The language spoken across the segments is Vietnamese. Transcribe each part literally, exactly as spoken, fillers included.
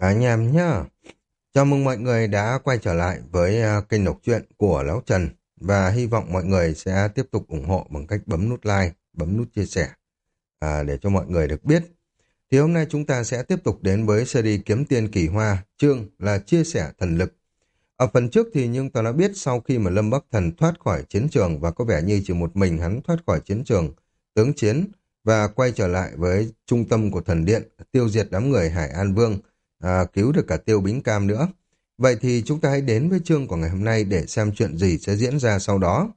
Cả anh em nhá. Chào mừng mọi người đã quay trở lại với à, kênh đọc truyện của Lão Trần và hy vọng mọi người sẽ tiếp tục ủng hộ bằng cách bấm nút like, bấm nút chia sẻ à, để cho mọi người được biết. Thì hôm nay chúng ta sẽ tiếp tục đến với series Kiếm Tiên Kỳ Hoa, chương là chia sẻ thần lực. Ở phần trước thì nhưng ta đã biết sau khi mà Lâm Bắc Thần thoát khỏi chiến trường và có vẻ như chỉ một mình hắn thoát khỏi chiến trường, tướng chiến và quay trở lại với trung tâm của thần điện, tiêu diệt đám người Hải An Vương, à, cứu được cả Tiêu Bính Cam nữa. Vậy thì chúng ta hãy đến với chương của ngày hôm nay để xem chuyện gì sẽ diễn ra sau đó.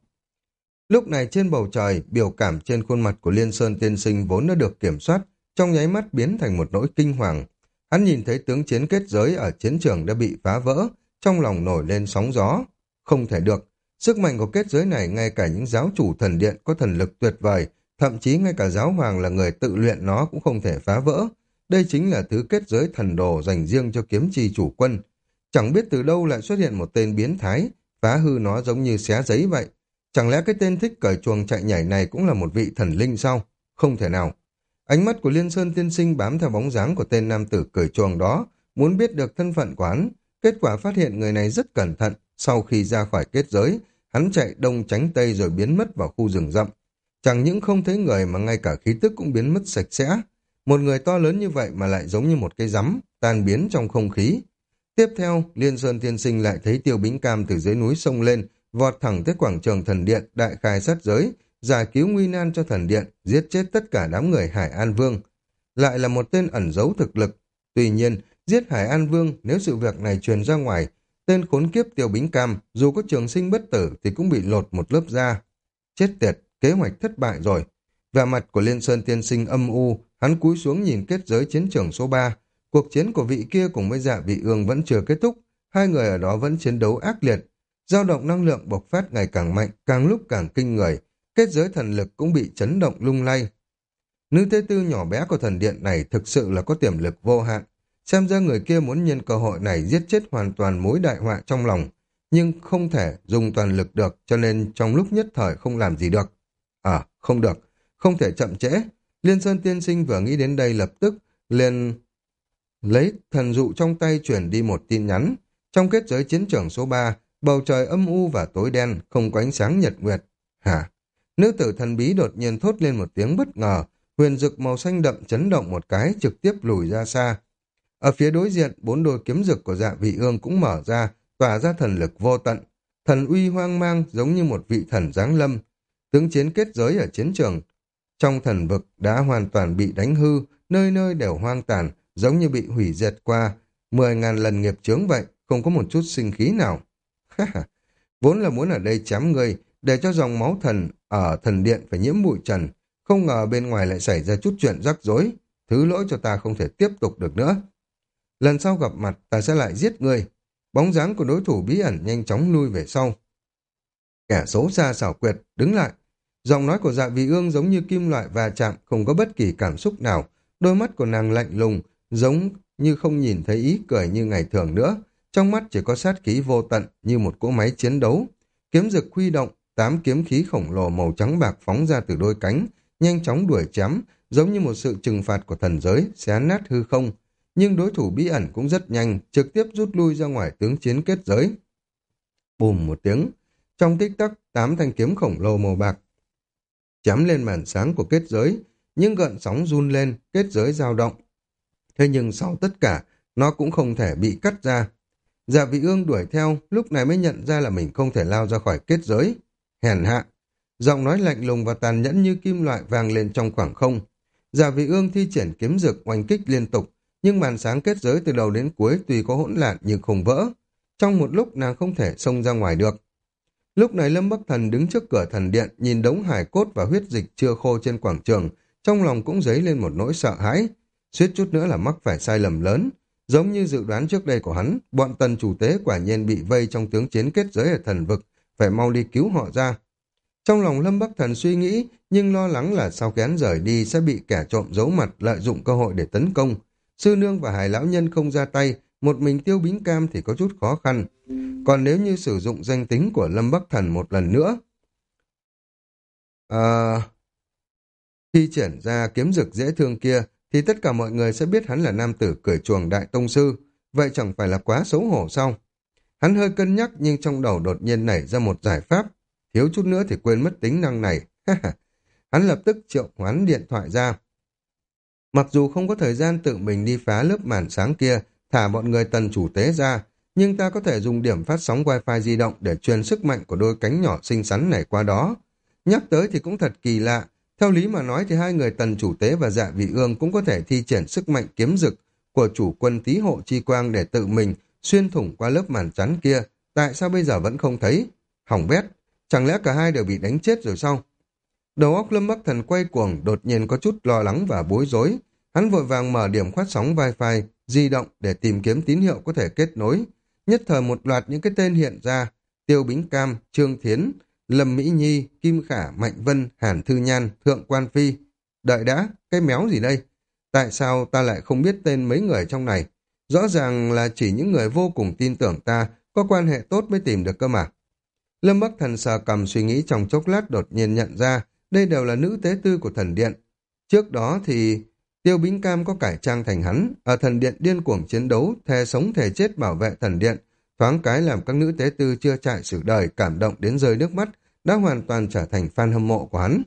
Lúc này trên bầu trời, biểu cảm trên khuôn mặt của Liên Sơn tiên sinh vốn đã được kiểm soát, trong nháy mắt biến thành một nỗi kinh hoàng. Hắn nhìn thấy tướng chiến kết giới ở chiến trường đã bị phá vỡ, trong lòng nổi lên sóng gió. Không thể được, sức mạnh của kết giới này ngay cả những giáo chủ thần điện có thần lực tuyệt vời, thậm chí ngay cả giáo hoàng là người tự luyện nó cũng không thể phá vỡ. Đây chính là thứ kết giới thần đồ dành riêng cho kiếm chi chủ quân. Chẳng biết từ đâu lại xuất hiện một tên biến thái, phá hư nó giống như xé giấy vậy. Chẳng lẽ cái tên thích cởi chuồng chạy nhảy này cũng là một vị thần linh sao? Không thể nào. Ánh mắt của Liên Sơn tiên sinh bám theo bóng dáng của tên nam tử cởi chuồng đó, muốn biết được thân phận của hắn. Kết quả phát hiện người này rất cẩn thận. Sau khi ra khỏi kết giới, hắn chạy đông tránh tây rồi biến mất vào khu rừng rậm. Chẳng những không thấy người mà ngay cả khí tức cũng biến mất sạch sẽ. Một người to lớn như vậy mà lại giống như một cái rắm, tan biến trong không khí. Tiếp theo, Liên Sơn tiên sinh lại thấy Tiêu Bính Cam từ dưới núi sông lên, vọt thẳng tới quảng trường thần điện, đại khai sát giới, giải cứu nguy nan cho thần điện, giết chết tất cả đám người Hải An Vương. Lại là một tên ẩn giấu thực lực. Tuy nhiên, giết Hải An Vương nếu sự việc này truyền ra ngoài, tên khốn kiếp Tiêu Bính Cam, dù có trường sinh bất tử thì cũng bị lột một lớp da. Chết tiệt, kế hoạch thất bại rồi. Vẻ mặt của Liên Sơn tiên sinh âm u, hắn cúi xuống nhìn kết giới chiến trường số ba. Cuộc chiến của vị kia cùng với Dạ Vị Ương vẫn chưa kết thúc, hai người ở đó vẫn chiến đấu ác liệt. Dao động năng lượng bộc phát ngày càng mạnh, càng lúc càng kinh người, kết giới thần lực cũng bị chấn động lung lay. Nữ tế tư nhỏ bé của thần điện này thực sự là có tiềm lực vô hạn. Xem ra người kia muốn nhân cơ hội này giết chết hoàn toàn mối đại họa trong lòng, nhưng không thể dùng toàn lực được, cho nên trong lúc nhất thời không làm gì được. À, không được, không thể chậm trễ. Liên Sơn tiên sinh vừa nghĩ đến đây lập tức liền lấy thần dụ trong tay chuyển đi một tin nhắn. Trong kết giới chiến trường số ba, bầu trời âm u và tối đen, không có ánh sáng nhật nguyệt. Hả? Nữ tử thần bí đột nhiên thốt lên một tiếng bất ngờ, huyền dực màu xanh đậm chấn động một cái, trực tiếp lùi ra xa. Ở phía đối diện, bốn đôi kiếm dực của Dạ Vị Ương cũng mở ra, tỏa ra thần lực vô tận. Thần uy hoang mang giống như một vị thần giáng lâm. Tướng chiến kết giới ở chiến trường trong thần vực đã hoàn toàn bị đánh hư, nơi nơi đều hoang tàn, giống như bị hủy diệt qua mười ngàn lần nghiệp chướng vậy, không có một chút sinh khí nào. Vốn là muốn ở đây chém người, để cho dòng máu thần ở thần điện phải nhiễm bụi trần, không ngờ bên ngoài lại xảy ra chút chuyện rắc rối, thứ lỗi cho ta không thể tiếp tục được nữa. Lần sau gặp mặt ta sẽ lại giết người. Bóng dáng của đối thủ bí ẩn nhanh chóng lui về sau. Kẻ xấu xa xảo quyệt, đứng lại. Giọng nói của Dạ Vị Ương giống như kim loại va chạm, không có bất kỳ cảm xúc nào. Đôi mắt của nàng lạnh lùng, giống như không nhìn thấy ý cười như ngày thường nữa. Trong mắt chỉ có sát khí vô tận như một cỗ máy chiến đấu. Kiếm dực huy động, tám kiếm khí khổng lồ màu trắng bạc phóng ra từ đôi cánh, nhanh chóng đuổi chém, giống như một sự trừng phạt của thần giới, xé nát hư không. Nhưng đối thủ bí ẩn cũng rất nhanh, trực tiếp rút lui ra ngoài tướng chiến kết giới. Bùm một tiếng, trong tích tắc, tám thanh kiếm khổng lồ màu bạc chém lên màn sáng của kết giới, nhưng gợn sóng run lên, kết giới dao động. Thế nhưng sau tất cả, nó cũng không thể bị cắt ra. Dạ Vị Ương đuổi theo, lúc này mới nhận ra là mình không thể lao ra khỏi kết giới. Hèn hạ! Giọng nói lạnh lùng và tàn nhẫn như kim loại vang lên trong khoảng không. Dạ Vị Ương thi triển kiếm dực oanh kích liên tục, nhưng màn sáng kết giới từ đầu đến cuối tuy có hỗn loạn nhưng không vỡ. Trong một lúc nàng không thể xông ra ngoài được. Lúc này Lâm Bắc Thần đứng trước cửa thần điện, nhìn đống hài cốt và huyết dịch chưa khô trên quảng trường, trong lòng cũng dấy lên một nỗi sợ hãi, suýt chút nữa là mắc phải sai lầm lớn. Giống như dự đoán trước đây của hắn, bọn tần chủ tế quả nhiên bị vây trong tướng chiến kết giới ở thần vực, phải mau đi cứu họ ra. Trong lòng Lâm Bắc Thần suy nghĩ, nhưng lo lắng là sau khi hắn rời đi sẽ bị kẻ trộm giấu mặt lợi dụng cơ hội để tấn công. Sư nương và Hải lão nhân không ra tay, một mình Tiêu Bính Cam thì có chút khó khăn. Còn nếu như sử dụng danh tính của Lâm Bắc Thần một lần nữa, à, khi triển ra kiếm dực dễ thương kia, thì tất cả mọi người sẽ biết hắn là nam tử cởi chuồng đại tông sư. vậy chẳng phải là quá xấu hổ sao? Hắn hơi cân nhắc nhưng trong đầu đột nhiên nảy ra một giải pháp, thiếu chút nữa thì quên mất tính năng này. Hắn lập tức triệu hoán điện thoại ra. Mặc dù không có thời gian tự mình đi phá lớp màn sáng kia, thả bọn người tần chủ tế ra, nhưng ta có thể dùng điểm phát sóng wifi di động để truyền sức mạnh của đôi cánh nhỏ xinh xắn này qua đó. Nhắc tới thì cũng thật kỳ lạ, theo lý mà nói thì hai người tần chủ tế và dạ vị ương cũng có thể thi triển sức mạnh kiếm dực của chủ quân tý hộ chi quang để tự mình xuyên thủng qua lớp màn chắn kia, tại sao bây giờ vẫn không thấy? Hỏng bét, chẳng lẽ cả hai đều bị đánh chết rồi sao? Đầu óc Lâm Bắc Thần quay cuồng, đột nhiên có chút lo lắng và bối rối. Hắn vội vàng mở điểm phát sóng wifi di động để tìm kiếm tín hiệu có thể kết nối. Nhất thời một loạt những cái tên hiện ra: Tiêu Bính Cam, Trương Thiến, Lâm Mỹ Nhi, Kim Khả, Mạnh Vân, Hàn Thư Nhan, Thượng Quan Phi. Đợi đã, cái méo gì đây? Tại sao ta lại không biết tên mấy người trong này? Rõ ràng là chỉ những người vô cùng tin tưởng ta, có quan hệ tốt mới tìm được cơ mà. Lâm Bắc Thần sờ cầm suy nghĩ trong chốc lát, đột nhiên nhận ra đây đều là nữ tế tư của thần điện. Trước đó thì Tiêu Bính Cam có cải trang thành hắn, ở thần điện điên cuồng chiến đấu, thề sống thề chết bảo vệ thần điện, thoáng cái làm các nữ tế tư chưa trải sự đời cảm động đến rơi nước mắt, đã hoàn toàn trở thành fan hâm mộ của hắn.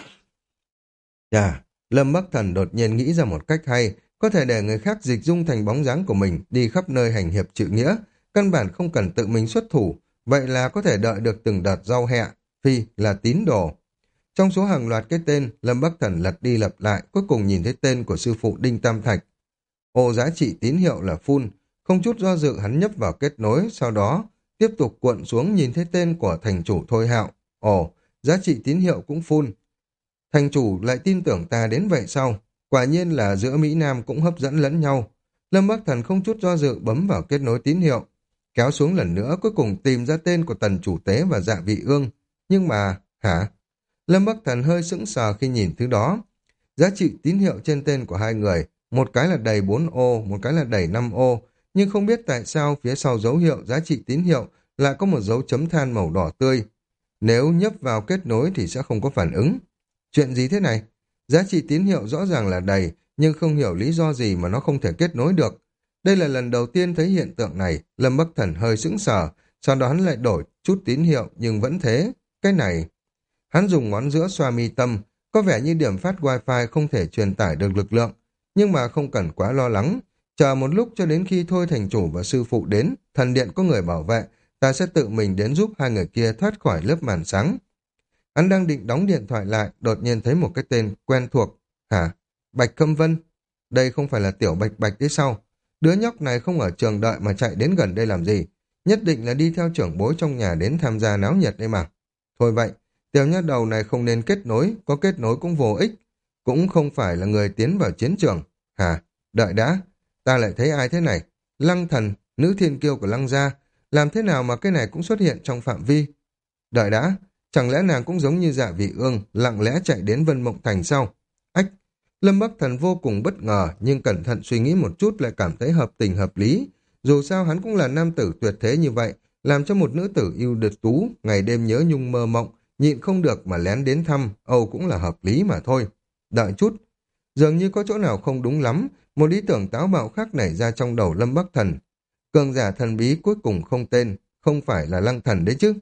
Chà, Lâm Bắc Thần đột nhiên nghĩ ra một cách hay, có thể để người khác dịch dung thành bóng dáng của mình, đi khắp nơi hành hiệp trự nghĩa, căn bản không cần tự mình xuất thủ, vậy là có thể đợi được từng đợt rau hẹ, phi là tín đồ. Trong số hàng loạt cái tên, Lâm Bắc Thần lật đi lật lại, cuối cùng nhìn thấy tên của sư phụ Đinh Tam Thạch. Ồ, giá trị tín hiệu là full, không chút do dự hắn nhấp vào kết nối, sau đó tiếp tục cuộn xuống nhìn thấy tên của thành chủ Thôi Hạo. Ồ, giá trị tín hiệu cũng full. Thành chủ lại tin tưởng ta đến vậy sao? Quả nhiên là giữa Mỹ Nam cũng hấp dẫn lẫn nhau. Lâm Bắc Thần không chút do dự bấm vào kết nối tín hiệu, kéo xuống lần nữa, cuối cùng tìm ra tên của tần chủ tế và dạ vị ương. Nhưng mà, hả? Lâm Bắc Thần hơi sững sờ khi nhìn thứ đó. Giá trị tín hiệu trên tên của hai người, một cái là đầy bốn ô, một cái là đầy năm ô, nhưng không biết tại sao phía sau dấu hiệu giá trị tín hiệu lại có một dấu chấm than màu đỏ tươi. Nếu nhấp vào kết nối thì sẽ không có phản ứng. Chuyện gì thế này? Giá trị tín hiệu rõ ràng là đầy, nhưng không hiểu lý do gì mà nó không thể kết nối được. Đây là lần đầu tiên thấy hiện tượng này, Lâm Bắc Thần hơi sững sờ, sau đó hắn lại đổi chút tín hiệu nhưng vẫn thế. Cái này... Hắn dùng ngón giữa xoa mi tâm, có vẻ như điểm phát wifi không thể truyền tải được lực lượng, nhưng mà không cần quá lo lắng. Chờ một lúc cho đến khi Thôi thành chủ và sư phụ đến, thần điện có người bảo vệ, ta sẽ tự mình đến giúp hai người kia thoát khỏi lớp màn sáng. Hắn đang định đóng điện thoại lại, đột nhiên thấy một cái tên quen thuộc. Hả? Bạch Câm Vân? Đây không phải là tiểu Bạch Bạch đấy sao? Đứa nhóc này không ở trường đợi mà chạy đến gần đây làm gì? Nhất định là đi theo trưởng bối trong nhà đến tham gia náo nhiệt đây mà. Thôi vậy, tiểu nha đầu này không nên kết nối, có kết nối cũng vô ích, cũng không phải là người tiến vào chiến trường. Hả? Đợi đã, ta lại thấy ai thế này? Lăng Thần, nữ thiên kiêu của Lăng gia, làm thế nào mà cái này cũng xuất hiện trong phạm vi? Đợi đã, chẳng lẽ nàng cũng giống như Dạ Vị Ương, lặng lẽ chạy đến Vân Mộng Thành sao? Ách, Lâm Bắc Thần vô cùng bất ngờ, nhưng cẩn thận suy nghĩ một chút lại cảm thấy hợp tình hợp lý. Dù sao hắn cũng là nam tử tuyệt thế như vậy, làm cho một nữ tử yêu địch tú, ngày đêm nhớ nhung mơ mộng, nhịn không được mà lén đến thăm, Âu cũng là hợp lý mà thôi. Đợi chút, dường như có chỗ nào không đúng lắm, một ý tưởng táo bạo khác nảy ra trong đầu Lâm Bắc Thần. Cường giả thần bí cuối cùng không tên, không phải là Lăng Thần đấy chứ.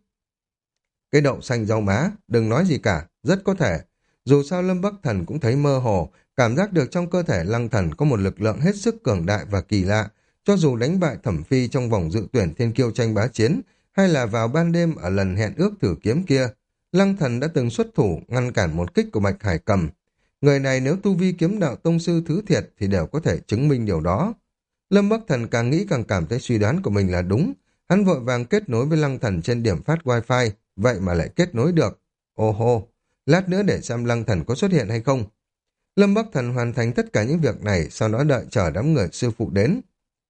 Cái đậu xanh rau má, đừng nói gì cả, rất có thể. Dù sao Lâm Bắc Thần cũng thấy mơ hồ, cảm giác được trong cơ thể Lăng Thần có một lực lượng hết sức cường đại và kỳ lạ, cho dù đánh bại Thẩm Phi trong vòng dự tuyển thiên kiêu tranh bá chiến, hay là vào ban đêm ở lần hẹn ước thử kiếm kia, Lăng Thần đã từng xuất thủ ngăn cản một kích của Bạch Hải Cầm. Người này nếu tu vi kiếm đạo tông sư thứ thiệt thì đều có thể chứng minh điều đó. Lâm Bắc Thần càng nghĩ càng cảm thấy suy đoán của mình là đúng. Hắn vội vàng kết nối với Lăng Thần trên điểm phát wifi, vậy mà lại kết nối được. Ô hô, lát nữa để xem Lăng Thần có xuất hiện hay không. Lâm Bắc Thần hoàn thành tất cả những việc này, sau đó đợi chờ đám người sư phụ đến.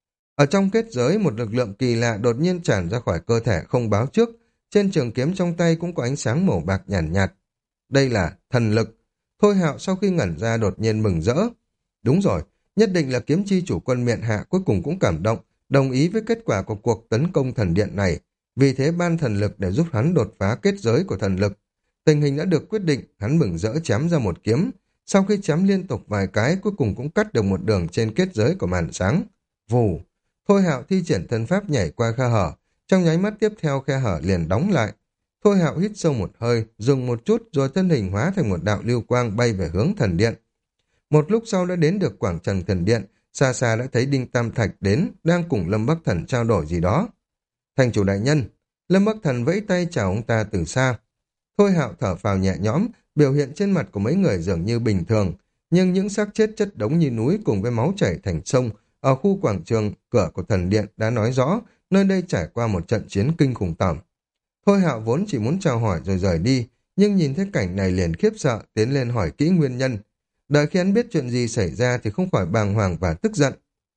Ở trong kết giới, một lực lượng kỳ lạ đột nhiên tràn ra khỏi cơ thể không báo trước. Trên trường kiếm trong tay cũng có ánh sáng màu bạc nhàn nhạt, nhạt. Đây là thần lực. Thôi Hạo sau khi ngẩn ra đột nhiên mừng rỡ. Đúng rồi, nhất định là kiếm chi chủ quân Miện Hạ cuối cùng cũng cảm động, đồng ý với kết quả của cuộc tấn công thần điện này. Vì thế ban thần lực để giúp hắn đột phá kết giới của thần lực. Tình hình đã được quyết định, hắn mừng rỡ chém ra một kiếm. Sau khi chém liên tục vài cái, cuối cùng cũng cắt được một đường trên kết giới của màn sáng. Vù! Thôi Hạo thi triển thân pháp nhảy qua khe hở, trong nháy mắt tiếp theo khe hở liền đóng lại. Thôi Hạo hít sâu một hơi, dừng một chút rồi thân hình hóa thành một đạo lưu quang bay về hướng thần điện. Một lúc sau đã đến được quảng trường thần điện, xa xa đã thấy Đinh Tam Thạch đến, đang cùng Lâm Bắc Thần trao đổi gì đó. Thành chủ đại nhân, Lâm Bắc Thần vẫy tay chào ông ta từ xa. Thôi Hạo thở phào nhẹ nhõm, biểu hiện trên mặt của mấy người dường như bình thường, nhưng những xác chết chất đống như núi cùng với máu chảy thành sông ở khu quảng trường cửa của thần điện đã nói rõ nơi đây trải qua một trận chiến kinh khủng tởm. Thôi Hạo vốn chỉ muốn chào hỏi rồi rời đi, nhưng nhìn thấy cảnh này liền khiếp sợ tiến lên hỏi kỹ nguyên nhân. Đợi khi hắn biết chuyện gì xảy ra thì không khỏi bàng hoàng và tức giận.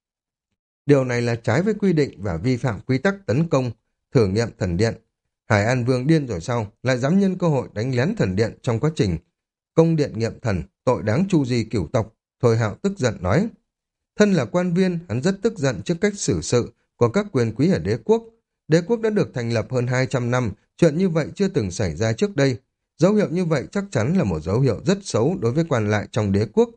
Điều này là trái với quy định và vi phạm quy tắc tấn công, thử nghiệm thần điện. Hải An Vương điên rồi sao, lại dám nhân cơ hội đánh lén thần điện trong quá trình công điện nghiệm thần, tội đáng tru di cửu tộc. Thôi Hạo tức giận nói. Thân là quan viên, hắn rất tức giận trước cách xử sự của các quyền quý ở đế quốc. Đế quốc đã được thành lập hơn hai trăm năm, chuyện như vậy chưa từng xảy ra trước đây. Dấu hiệu như vậy chắc chắn là một dấu hiệu rất xấu đối với quan lại trong đế quốc.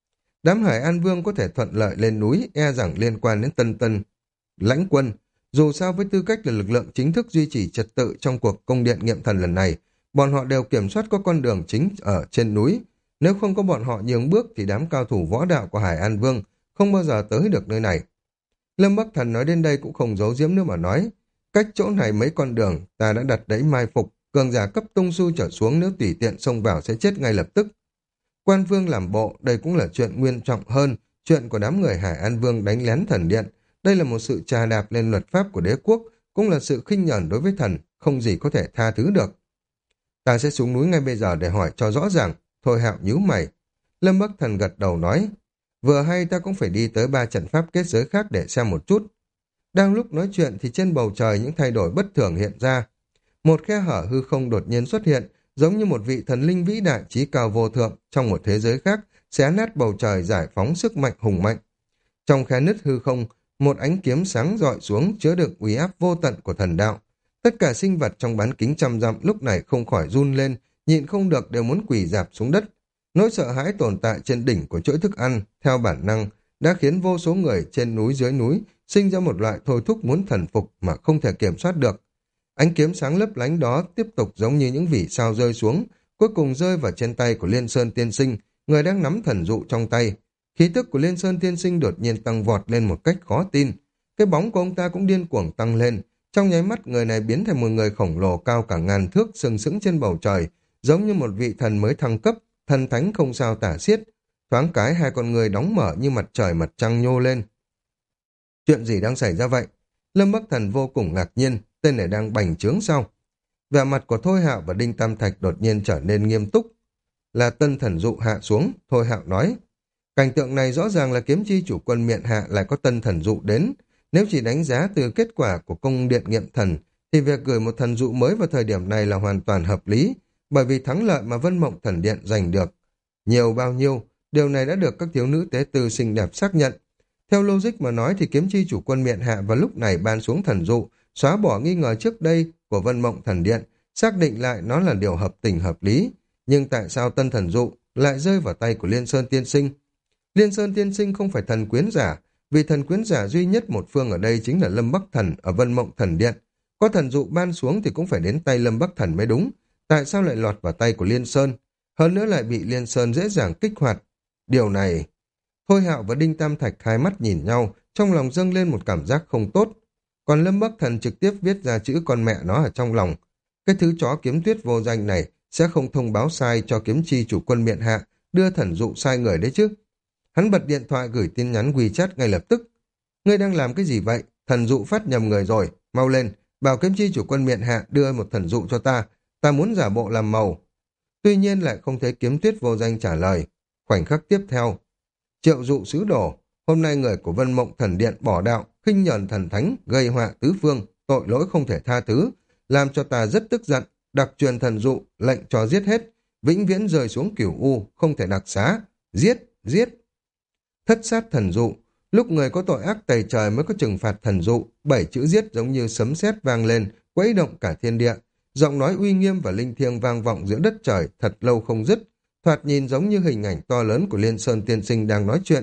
Đám Hải An Vương có thể thuận lợi lên núi, e rằng liên quan đến Tân Tân lãnh quân. Dù sao với tư cách là lực lượng chính thức duy trì trật tự trong cuộc công điện nghiệm thần lần này, bọn họ đều kiểm soát có con đường chính ở trên núi. Nếu không có bọn họ nhường bước thì đám cao thủ võ đạo của Hải An Vương không bao giờ tới được nơi này. Lâm Bắc Thần nói đến đây cũng không giấu giếm nữa mà nói, cách chỗ này mấy con đường ta đã đặt đẫy mai phục, cường giả cấp tung su trở xuống nếu tùy tiện xông vào sẽ chết ngay lập tức. Quan Vương làm bộ, đây cũng là chuyện nguyên trọng hơn, chuyện của đám người Hải An Vương đánh lén thần điện. Đây là một sự trà đạp lên luật pháp của đế quốc, cũng là sự khinh nhẫn đối với thần, không gì có thể tha thứ được. Ta sẽ xuống núi ngay bây giờ để hỏi cho rõ ràng. Thôi Hạo nhíu mày. Lâm Bắc Thần gật đầu nói, vừa hay ta cũng phải đi tới ba trận pháp kết giới khác để xem một chút. Đang lúc nói chuyện thì trên bầu trời những thay đổi bất thường hiện ra. Một khe hở hư không đột nhiên xuất hiện, giống như một vị thần linh vĩ đại trí cao vô thượng trong một thế giới khác, xé nát bầu trời giải phóng sức mạnh hùng mạnh. Trong khe nứt hư không, một ánh kiếm sáng rọi xuống chứa đựng uy áp vô tận của thần đạo. Tất cả sinh vật trong bán kính trăm dặm lúc này không khỏi run lên, nhịn không được đều muốn quỳ rạp xuống đất. Nỗi sợ hãi tồn tại trên đỉnh của chuỗi thức ăn, theo bản năng, đã khiến vô số người trên núi dưới núi sinh ra một loại thôi thúc muốn thần phục mà không thể kiểm soát được. Ánh kiếm sáng lấp lánh đó tiếp tục giống như những vì sao rơi xuống, cuối cùng rơi vào trên tay của Liên Sơn Tiên Sinh, người đang nắm thần dụ trong tay. Khí tức của Liên Sơn Tiên Sinh đột nhiên tăng vọt lên một cách khó tin. Cái bóng của ông ta cũng điên cuồng tăng lên. Trong nháy mắt người này biến thành một người khổng lồ cao cả ngàn thước sừng sững trên bầu trời, giống như một vị thần mới thăng cấp, thần thánh không sao tả xiết. Thoáng cái hai con người đóng mở như mặt trời mặt trăng nhô lên. Chuyện gì đang xảy ra vậy? Lâm Bắc Thần vô cùng ngạc nhiên, tên này đang bành trướng sao? Vẻ mặt của Thôi Hạo và Đinh Tam Thạch đột nhiên trở nên nghiêm túc. Là tân thần dụ hạ xuống, Thôi Hạo nói. Cảnh tượng này rõ ràng là kiếm chi chủ quân miện hạ lại có tân thần dụ đến. Nếu chỉ đánh giá từ kết quả của công điện nghiệm thần, thì việc gửi một thần dụ mới vào thời điểm này là hoàn toàn hợp lý, bởi vì thắng lợi mà Vân Mộng Thần Điện giành được. Nhiều bao nhiêu, điều này đã được các thiếu nữ tế tư xinh đẹp xác nhận. Theo logic mà nói thì kiếm chi chủ quân miện hạ vào lúc này ban xuống thần dụ, xóa bỏ nghi ngờ trước đây của Vân Mộng Thần Điện, xác định lại nó là điều hợp tình hợp lý. Nhưng tại sao tân thần dụ lại rơi vào tay của Liên Sơn Tiên Sinh? Liên Sơn Tiên Sinh không phải thần quyến giả, vì thần quyến giả duy nhất một phương ở đây chính là Lâm Bắc Thần ở Vân Mộng Thần Điện. Có thần dụ ban xuống thì cũng phải đến tay Lâm Bắc Thần mới đúng. Tại sao lại lọt vào tay của Liên Sơn? Hơn nữa lại bị Liên Sơn dễ dàng kích hoạt. Điều này... Thôi Hạo và Đinh Tam Thạch hai mắt nhìn nhau, trong lòng dâng lên một cảm giác không tốt. Còn Lâm Bắc Thần trực tiếp viết ra chữ con mẹ nó ở trong lòng. Cái thứ chó kiếm tuyết vô danh này sẽ không thông báo sai cho kiếm chi chủ quân miện hạ, đưa thần dụ sai người đấy chứ. Hắn bật điện thoại gửi tin nhắn WeChat ngay lập tức. Ngươi đang làm cái gì vậy? Thần dụ phát nhầm người rồi. Mau lên, bảo kiếm chi chủ quân miện hạ đưa một thần dụ cho ta. Ta muốn giả bộ làm màu. Tuy nhiên lại không thấy kiếm tuyết vô danh trả lời. Khoảnh khắc tiếp theo. Triệu dụ sứ đồ. Hôm nay người của Vân Mộng Thần Điện bỏ đạo, khinh nhờn thần thánh, gây họa tứ phương, tội lỗi không thể tha thứ, làm cho ta rất tức giận, đặc truyền thần dụ, lệnh cho giết hết, vĩnh viễn rơi xuống cửu u, không thể đặc xá, giết, giết. Thất sát thần dụ, lúc người có tội ác tày trời mới có trừng phạt thần dụ, bảy chữ giết giống như sấm sét vang lên, quấy động cả thiên địa, giọng nói uy nghiêm và linh thiêng vang vọng giữa đất trời thật lâu không dứt, thoạt nhìn giống như hình ảnh to lớn của Liên Sơn Tiên Sinh đang nói chuyện.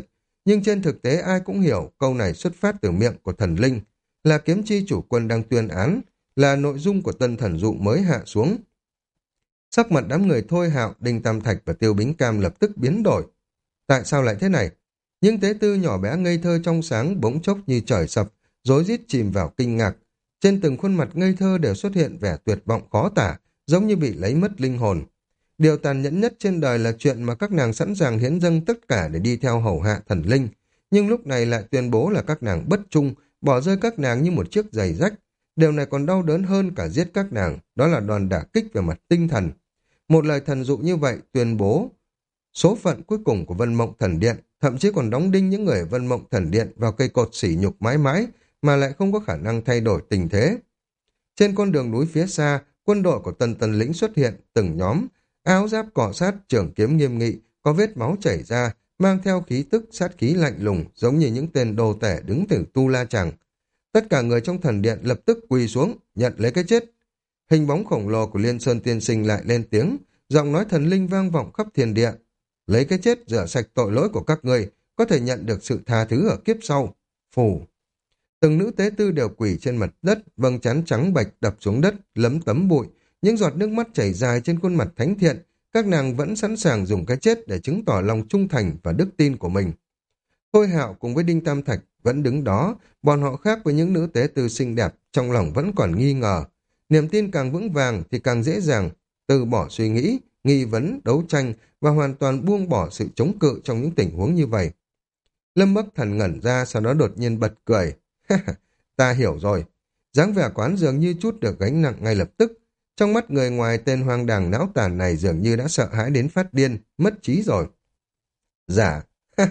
Nhưng trên thực tế ai cũng hiểu câu này xuất phát từ miệng của thần linh, là kiếm chi chủ quân đang tuyên án, là nội dung của tân thần dụ mới hạ xuống. Sắc mặt đám người Thôi Hạo, Đinh Tam Thạch và Tiêu Bính Cam lập tức biến đổi. Tại sao lại thế này? Những tế tư nhỏ bé ngây thơ trong sáng bỗng chốc như trời sập, rối rít chìm vào kinh ngạc. Trên từng khuôn mặt ngây thơ đều xuất hiện vẻ tuyệt vọng khó tả, giống như bị lấy mất linh hồn. Điều tàn nhẫn nhất trên đời là chuyện mà các nàng sẵn sàng hiến dâng tất cả để đi theo hầu hạ thần linh, nhưng lúc này lại tuyên bố là các nàng bất trung, bỏ rơi các nàng như một chiếc giày rách. Điều này còn đau đớn hơn cả giết các nàng, đó là đòn đả kích về mặt tinh thần. Một lời thần dụ như vậy tuyên bố số phận cuối cùng của Vân Mộng Thần Điện, thậm chí còn đóng đinh những người Vân Mộng Thần Điện vào cây cột sỉ nhục mãi mãi, mà lại không có khả năng thay đổi tình thế. Trên con đường núi phía xa, quân đội của Tân Tân Lĩnh xuất hiện từng nhóm, áo giáp cọ sát, trường kiếm nghiêm nghị, có vết máu chảy ra, mang theo khí tức sát khí lạnh lùng, giống như những tên đồ tể đứng từ Tu La Tràng. Tất cả người trong thần điện lập tức quỳ xuống, nhận lấy cái chết. Hình bóng khổng lồ của Liên Sơn Tiên Sinh lại lên tiếng, giọng nói thần linh vang vọng khắp thiên địa. Lấy cái chết rửa sạch tội lỗi của các ngươi, có thể nhận được sự tha thứ ở kiếp sau. Phù. Từng nữ tế tư đều quỳ trên mặt đất, vầng trán trắng bệch đập xuống đất, lấm tấm bụi, những giọt nước mắt chảy dài trên khuôn mặt thánh thiện. Các nàng vẫn sẵn sàng dùng cái chết để chứng tỏ lòng trung thành và đức tin của mình. Thôi Hạo cùng với Đinh Tam Thạch vẫn đứng đó, bọn họ khác với những nữ tế tư xinh đẹp, trong lòng vẫn còn nghi ngờ. Niềm tin càng vững vàng thì càng dễ dàng từ bỏ suy nghĩ, nghi vấn, đấu tranh và hoàn toàn buông bỏ sự chống cự trong những tình huống như vậy. Lâm Bắc Thần ngẩn ra, sau đó đột nhiên bật cười. Ta hiểu rồi. Dáng vẻ quán dường như chút được gánh nặng ngay lập tức. Trong mắt người ngoài, tên hoang đàng não tàn này dường như đã sợ hãi đến phát điên, mất trí rồi. Giả.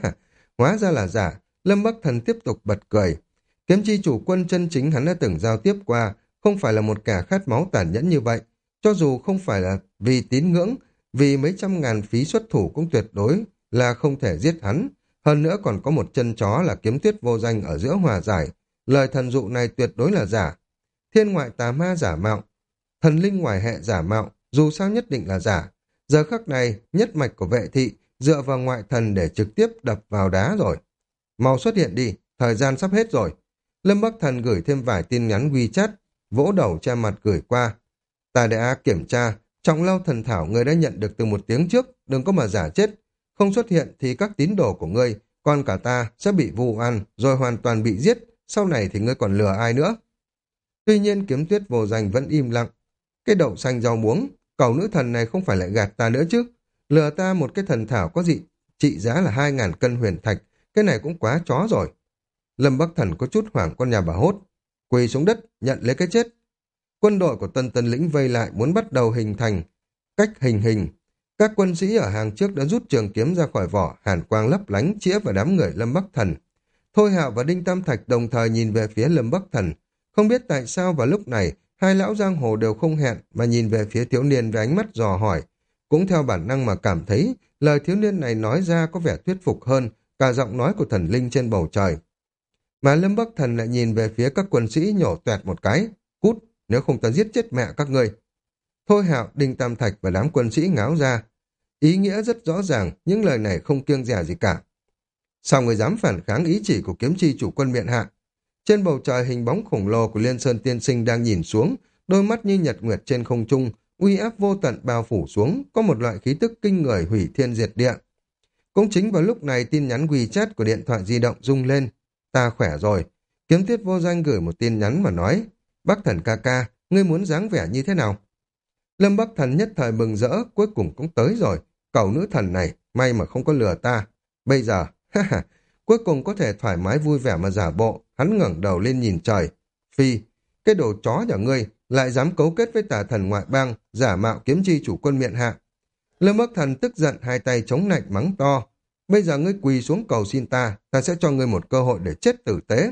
Hóa ra là giả. Lâm Bắc Thần tiếp tục bật cười. Kiếm chi chủ quân chân chính hắn đã từng giao tiếp qua, không phải là một kẻ khát máu tàn nhẫn như vậy. Cho dù không phải là vì tín ngưỡng, vì mấy trăm ngàn phí xuất thủ cũng tuyệt đối là không thể giết hắn. Hơn nữa còn có một chân chó là kiếm tuyết vô danh ở giữa hòa giải. Lời thần dụ này tuyệt đối là giả. Thiên ngoại tà ma giả mạo, thần linh ngoài hệ giả mạo, dù sao nhất định là giả. Giờ khắc này, nhất mạch của vệ thị dựa vào ngoại thần để trực tiếp đập vào đá rồi. Mau xuất hiện đi, thời gian sắp hết rồi. Lâm Bắc Thần gửi thêm vài tin nhắn WeChat, vỗ đầu che mặt gửi qua. Ta đã kiểm tra, trọng lao thần thảo ngươi đã nhận được từ một tiếng trước, đừng có mà giả chết. Không xuất hiện thì các tín đồ của ngươi, còn cả ta sẽ bị vu oan, rồi hoàn toàn bị giết. Sau này thì ngươi còn lừa ai nữa? Tuy nhiên kiếm tuyết vô danh vẫn im lặng. Cái đậu xanh rau muống, cầu nữ thần này không phải lại gạt ta nữa chứ. Lừa ta một cái thần thảo có gì trị giá là hai ngàn cân huyền thạch, cái này cũng quá chó rồi. Lâm Bắc Thần có chút hoảng con nhà bà hốt. Quỳ xuống đất, nhận lấy cái chết. Quân đội của Tân Tân Lĩnh vây lại muốn bắt đầu hình thành cách hình hình. Các quân sĩ ở hàng trước đã rút trường kiếm ra khỏi vỏ, hàn quang lấp lánh chĩa vào đám người Lâm Bắc Thần. Thôi Hạo và Đinh Tam Thạch đồng thời nhìn về phía Lâm Bắc Thần. Không biết tại sao vào lúc này, hai lão giang hồ đều không hẹn mà nhìn về phía thiếu niên với ánh mắt dò hỏi. Cũng theo bản năng mà cảm thấy lời thiếu niên này nói ra có vẻ thuyết phục hơn cả giọng nói của thần linh trên bầu trời. Mà Lâm Bắc Thần lại nhìn về phía các quân sĩ nhổ toẹt một cái. Cút, nếu không ta giết chết mẹ các ngươi. Thôi Hạo, Đinh Tam Thạch và đám quân sĩ ngáo ra. Ý nghĩa rất rõ ràng, những lời này không kiêng dè gì cả. Sao người dám phản kháng ý chỉ của kiếm chi chủ quân miện hạ? Trên bầu trời hình bóng khổng lồ của Liên Sơn Tiên Sinh đang nhìn xuống, đôi mắt như nhật nguyệt trên không trung, uy áp vô tận bao phủ xuống, có một loại khí tức kinh người hủy thiên diệt địa. Cũng chính vào lúc này tin nhắn WeChat của điện thoại di động rung lên. Ta khỏe rồi. Kiếm Tuyết vô danh gửi một tin nhắn mà nói, Bắc Thần ca ca, ngươi muốn dáng vẻ như thế nào? Lâm Bắc Thần nhất thời mừng rỡ, cuối cùng cũng tới rồi. Cậu nữ thần này, may mà không có lừa ta. Bây giờ, ha ha, cuối cùng có thể thoải mái vui vẻ mà giả bộ. Hắn ngẩng đầu lên nhìn trời. Phi, cái đồ chó nhà ngươi lại dám cấu kết với tà thần ngoại bang, giả mạo kiếm chi chủ quân miện hạ. Lâm Bắc Thần tức giận, hai tay chống nạnh mắng to. Bây giờ ngươi quỳ xuống cầu xin ta, ta sẽ cho ngươi một cơ hội để chết tử tế.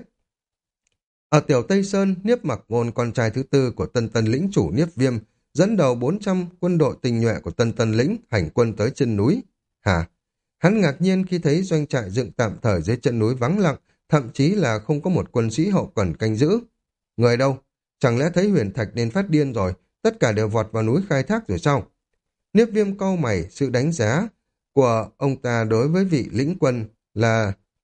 Ở Tiểu Tây Sơn, Niếp Mặc Ngôn, con trai thứ tư của Tân Tân Lĩnh chủ Niếp Viêm, dẫn đầu bốn trăm quân đội tinh nhuệ của Tân Tân Lĩnh hành quân tới chân núi. Hả? Hắn ngạc nhiên khi thấy doanh trại dựng tạm thời dưới chân núi vắng lặng, thậm chí là không có một quân sĩ hậu cần canh giữ. Người đâu? Chẳng lẽ thấy huyền thạch nên phát điên rồi, tất cả đều vọt vào núi khai thác rồi sao? Niếp Viêm cau mày, sự đánh giá của ông ta đối với vị lĩnh quân là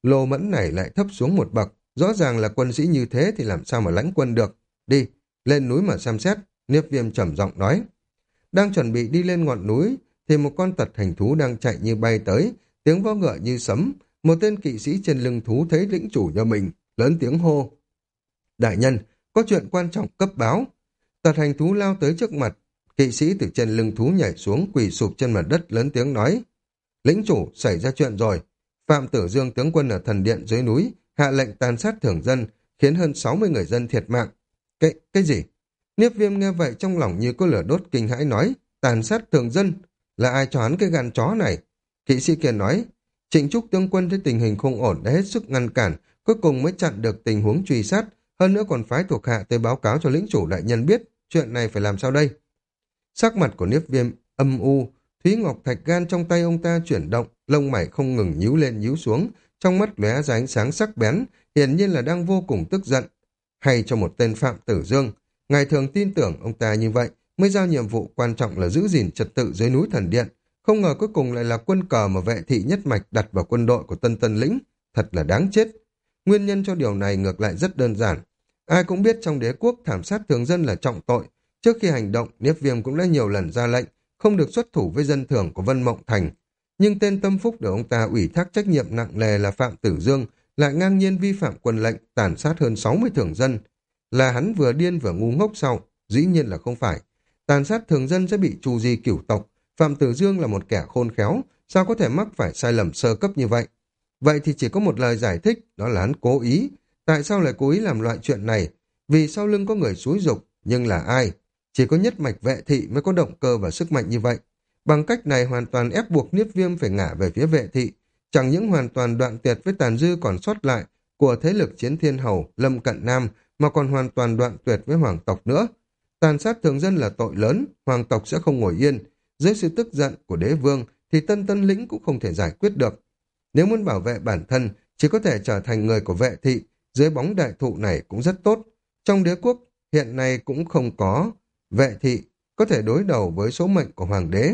Lô Mẫn này lại thấp xuống một bậc, rõ ràng là quân sĩ như thế thì làm sao mà lãnh quân được. Đi, lên núi mà xem xét, Niếp Viêm trầm giọng nói. Đang chuẩn bị đi lên ngọn núi, thì một con tật hành thú đang chạy như bay tới, tiếng vó ngựa như sấm, một tên kỵ sĩ trên lưng thú thấy lĩnh chủ nhà mình, lớn tiếng hô. Đại nhân, có chuyện quan trọng cấp báo. Tật hành thú lao tới trước mặt, kỵ sĩ từ trên lưng thú nhảy xuống quỳ sụp trên mặt đất lớn tiếng nói. Lĩnh chủ, xảy ra chuyện rồi. Phạm Tử Dương tướng quân ở thần điện dưới núi, hạ lệnh tàn sát thường dân, khiến hơn sáu mươi người dân thiệt mạng. Cái, cái gì? Niếp Viêm nghe vậy trong lòng như có lửa đốt kinh hãi nói, tàn sát thường dân, là ai cho hắn cái gan chó này? Kỵ sĩ kia nói, Trịnh Trúc tướng quân thấy tình hình không ổn đã hết sức ngăn cản, cuối cùng mới chặn được tình huống truy sát, hơn nữa còn phái thuộc hạ tới báo cáo cho lĩnh chủ đại nhân biết, chuyện này phải làm sao đây? Sắc mặt của Niếp Viêm âm u, Thúy Ngọc Thạch gan trong tay ông ta chuyển động, lông mày không ngừng nhíu lên nhíu xuống, trong mắt lóe ra ánh sáng sắc bén, hiển nhiên là đang vô cùng tức giận. Hay cho một tên Phạm Tử Dương, ngài thường tin tưởng ông ta như vậy, mới giao nhiệm vụ quan trọng là giữ gìn trật tự dưới núi thần điện, không ngờ cuối cùng lại là quân cờ mà vệ thị nhất mạch đặt vào quân đội của Tân Tân Lĩnh, thật là đáng chết. Nguyên nhân cho điều này ngược lại rất đơn giản. Ai cũng biết trong đế quốc thảm sát thường dân là trọng tội, trước khi hành động, Niếp Viêm cũng đã nhiều lần ra lệnh, không được xuất thủ với dân thường của Vân Mộng Thành. Nhưng tên tâm phúc được ông ta ủy thác trách nhiệm nặng nề là Phạm Tử Dương, lại ngang nhiên vi phạm quân lệnh, tàn sát hơn sáu mươi thường dân. Là hắn vừa điên vừa ngu ngốc sau, dĩ nhiên là không phải. Tàn sát thường dân sẽ bị trù di cửu tộc, Phạm Tử Dương là một kẻ khôn khéo, sao có thể mắc phải sai lầm sơ cấp như vậy? Vậy thì chỉ có một lời giải thích, đó là hắn cố ý. Tại sao lại cố ý làm loại chuyện này? Vì sau lưng có người xúi giục, nhưng là ai? Chỉ có nhất mạch vệ thị mới có động cơ và sức mạnh như vậy. Bằng cách này hoàn toàn ép buộc Niếp Viêm phải ngả về phía vệ thị, chẳng những hoàn toàn đoạn tuyệt với tàn dư còn sót lại của thế lực Chiến Thiên Hầu, Lâm Cận Nam, mà còn hoàn toàn đoạn tuyệt với hoàng tộc nữa. Tàn sát thường dân là tội lớn, hoàng tộc sẽ không ngồi yên. Dưới sự tức giận của đế vương thì Tân Tân Lĩnh cũng không thể giải quyết được. Nếu muốn bảo vệ bản thân, chỉ có thể trở thành người của vệ thị, dưới bóng đại thụ này cũng rất tốt. Trong đế quốc hiện nay cũng không có vệ thị có thể đối đầu với số mệnh của hoàng đế.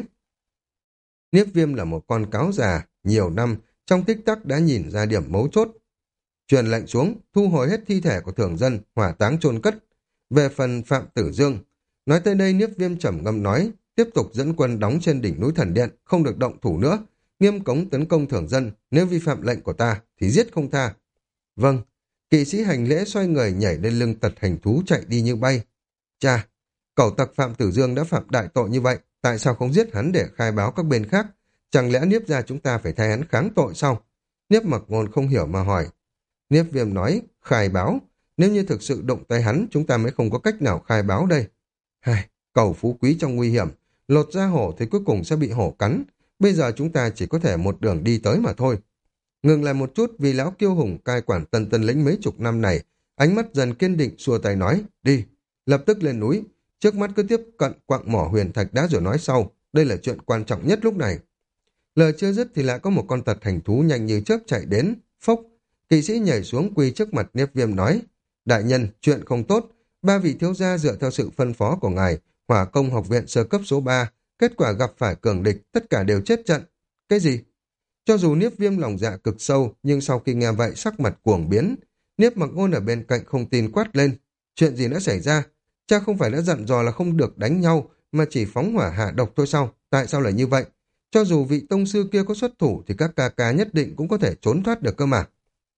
Niếp Viêm là một con cáo già, nhiều năm, trong tích tắc đã nhìn ra điểm mấu chốt. Truyền lệnh xuống, thu hồi hết thi thể của thường dân, hỏa táng chôn cất. Về phần Phạm Tử Dương, nói tới đây Niếp Viêm trầm ngâm nói, tiếp tục dẫn quân đóng trên đỉnh núi thần điện, không được động thủ nữa, nghiêm cống tấn công thường dân, nếu vi phạm lệnh của ta thì giết không tha. Vâng, kỵ sĩ hành lễ xoay người nhảy lên lưng tật hành thú chạy đi như bay. Chà, cẩu tặc Phạm Tử Dương đã phạm đại tội như vậy, tại sao không giết hắn để khai báo các bên khác? Chẳng lẽ Niếp gia chúng ta phải thay hắn kháng tội sao? Niếp Mặc Ngôn không hiểu mà hỏi. Niếp Viêm nói, khai báo, nếu như thực sự động tay hắn, chúng ta mới không có cách nào khai báo đây. Hai, cầu phú quý trong nguy hiểm, lột ra hổ thì cuối cùng sẽ bị hổ cắn. Bây giờ chúng ta chỉ có thể một đường đi tới mà thôi. Ngừng lại một chút vì lão kiêu hùng cai quản Tân Tân Lĩnh mấy chục năm này, ánh mắt dần kiên định xua tay nói, đi, lập tức lên núi, trước mắt cứ tiếp cận quặng mỏ huyền thạch đá rồi nói sau, đây là chuyện quan trọng nhất lúc này. Lời chưa dứt thì lại có một con tật hành thú nhanh như chớp chạy đến, phốc, kỵ sĩ nhảy xuống quỳ trước mặt Niếp Viêm nói, đại nhân, chuyện không tốt, ba vị thiếu gia dựa theo sự phân phó của ngài, hỏa công học viện sơ cấp số ba, kết quả gặp phải cường địch, tất cả đều chết trận. Cái gì? Cho dù Niếp Viêm lòng dạ cực sâu, nhưng sau khi nghe vậy sắc mặt cuồng biến. Niếp Mặc Ngôn ở bên cạnh không tin quát lên. Chuyện gì đã xảy ra? Cha không phải đã dặn dò là không được đánh nhau, mà chỉ phóng hỏa hạ độc thôi sao? Tại sao lại như vậy? Cho dù vị tông sư kia có xuất thủ thì các ca ca nhất định cũng có thể trốn thoát được cơ mà.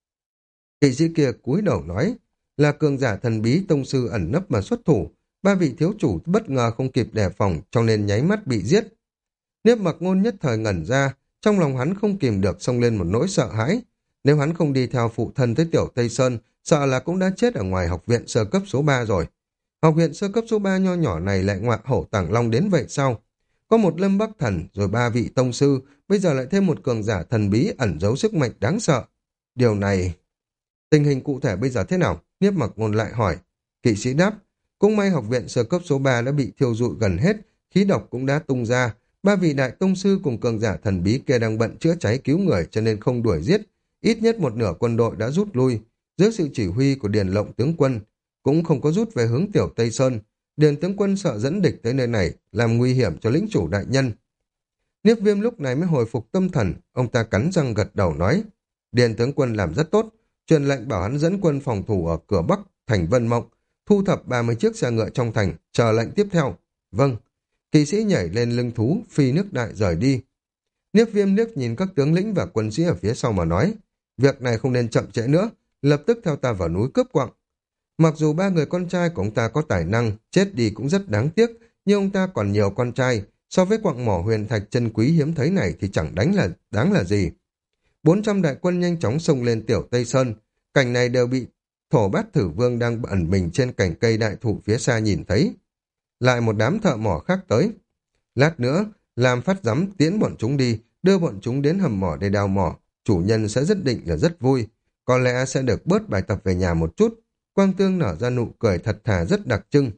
Kỵ sĩ kia cúi đầu nói, là cường giả thần bí tông sư ẩn nấp mà xuất thủ. Ba vị thiếu chủ bất ngờ không kịp đề phòng, cho nên nháy mắt bị giết. Niếp Mặc Ngôn nhất thời ngẩn ra, trong lòng hắn không kìm được xông lên một nỗi sợ hãi. Nếu hắn không đi theo phụ thân tới Tiểu Tây Sơn, sợ là cũng đã chết ở ngoài học viện sơ cấp số ba rồi. Học viện sơ cấp số ba nho nhỏ này lại ngoại hổ tàng long đến vậy sao? Có một Lâm Bắc Thần, rồi ba vị tông sư, bây giờ lại thêm một cường giả thần bí ẩn giấu sức mạnh đáng sợ. Điều này... Tình hình cụ thể bây giờ thế nào? Niếp Mặc Ngôn lại hỏi. Kỵ sĩ đáp, cũng may học viện sơ cấp số ba đã bị thiêu rụi gần hết, khí độc cũng đã tung ra. Ba vị đại tông sư cùng cường giả thần bí kia đang bận chữa cháy cứu người cho nên không đuổi giết. Ít nhất một nửa quân đội đã rút lui. Dưới sự chỉ huy của Điền Lộng tướng quân, cũng không có rút về hướng Tiểu Tây Sơn. Điền tướng quân sợ dẫn địch tới nơi này, làm nguy hiểm cho lĩnh chủ đại nhân. Niếp Viêm lúc này mới hồi phục tâm thần, ông ta cắn răng gật đầu nói. Điền tướng quân làm rất tốt, truyền lệnh bảo hắn dẫn quân phòng thủ ở cửa Bắc, thành Vân Mộng, thu thập ba mươi chiếc xe ngựa trong thành, chờ lệnh tiếp theo. Vâng. Kỵ sĩ nhảy lên lưng thú, phi nước đại rời đi. Niếp Viêm liếc nhìn các tướng lĩnh và quân sĩ ở phía sau mà nói, việc này không nên chậm trễ nữa, lập tức theo ta vào núi cướp quặng. Mặc dù ba người con trai của ông ta có tài năng, chết đi cũng rất đáng tiếc, nhưng ông ta còn nhiều con trai, so với quặng mỏ huyền thạch chân quý hiếm thấy này thì chẳng đánh là đáng là gì. bốn trăm đại quân nhanh chóng xông lên Tiểu Tây Sơn, cảnh này đều bị Thổ Bát Thử Vương đang ẩn mình trên cành cây đại thụ phía xa nhìn thấy. Lại một đám thợ mỏ khác tới. Lát nữa, làm phát giám tiễn bọn chúng đi, đưa bọn chúng đến hầm mỏ để đào mỏ, chủ nhân sẽ rất định là rất vui, có lẽ sẽ được bớt bài tập về nhà một chút. Quang Tương nở ra nụ cười thật thà rất đặc trưng.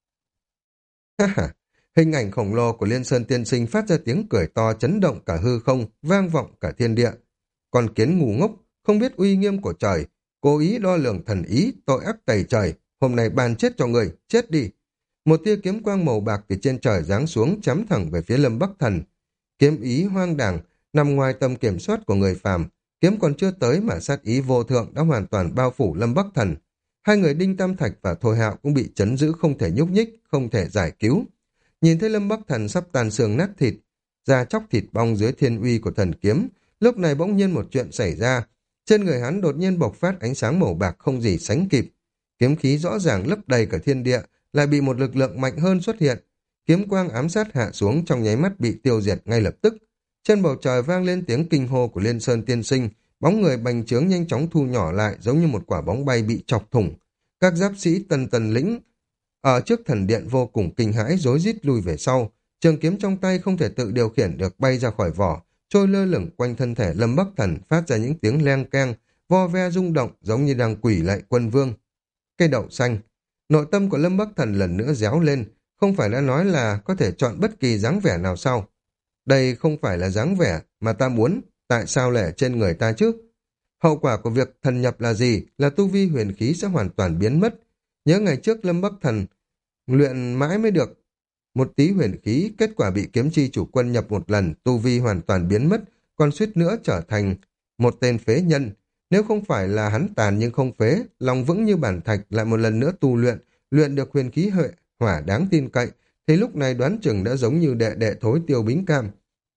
Ha ha, hình ảnh khổng lồ của Liên Sơn tiên sinh phát ra tiếng cười to chấn động cả hư không, vang vọng cả thiên địa. Con kiến ngu ngốc, không biết uy nghiêm của trời, cố ý đo lường thần ý, tội ác tày trời, hôm nay ban chết cho người, chết đi. Một tia kiếm quang màu bạc từ trên trời giáng xuống chém thẳng về phía Lâm Bắc Thần. Kiếm ý hoang đàng, nằm ngoài tầm kiểm soát của người phàm, kiếm còn chưa tới mà sát ý vô thượng đã hoàn toàn bao phủ Lâm Bắc Thần. Hai người Đinh Tam Thạch và Thôi Hạo cũng bị chấn giữ không thể nhúc nhích, không thể giải cứu. Nhìn thấy Lâm Bắc Thần sắp tàn xương nát thịt, da chóc thịt bong dưới thiên uy của thần kiếm, lúc này bỗng nhiên một chuyện xảy ra. Trên người hắn đột nhiên bộc phát ánh sáng màu bạc không gì sánh kịp. Kiếm khí rõ ràng lấp đầy cả thiên địa, lại bị một lực lượng mạnh hơn xuất hiện. Kiếm quang ám sát hạ xuống trong nháy mắt bị tiêu diệt ngay lập tức. Trên bầu trời vang lên tiếng kinh hô của Liên Sơn tiên sinh, bóng người bành trướng nhanh chóng thu nhỏ lại giống như một quả bóng bay bị chọc thủng. Các giáp sĩ tần tần lĩnh ở trước thần điện vô cùng kinh hãi rối rít lui về sau. Trường kiếm trong tay không thể tự điều khiển được bay ra khỏi vỏ, trôi lơ lửng quanh thân thể Lâm Bắc Thần, phát ra những tiếng leng keng, vo ve rung động giống như đang quỳ lạy quân vương. Cây đậu xanh. Nội tâm của Lâm Bắc Thần lần nữa réo lên, không phải đã nói là có thể chọn bất kỳ dáng vẻ nào sao? Đây không phải là dáng vẻ mà ta muốn, tại sao lại ở trên người ta chứ? Hậu quả của việc thần nhập là gì? Là tu vi huyền khí sẽ hoàn toàn biến mất. Nhớ ngày trước Lâm Bắc Thần luyện mãi mới được một tí huyền khí, kết quả bị kiếm chi chủ quân nhập một lần, tu vi hoàn toàn biến mất, còn suýt nữa trở thành một tên phế nhân. Nếu không phải là hắn tàn nhưng không phế, lòng vững như bản thạch lại một lần nữa tu luyện, luyện được huyền khí huệ hỏa đáng tin cậy, thì lúc này đoán chừng đã giống như đệ đệ thối Tiêu Bính Cam.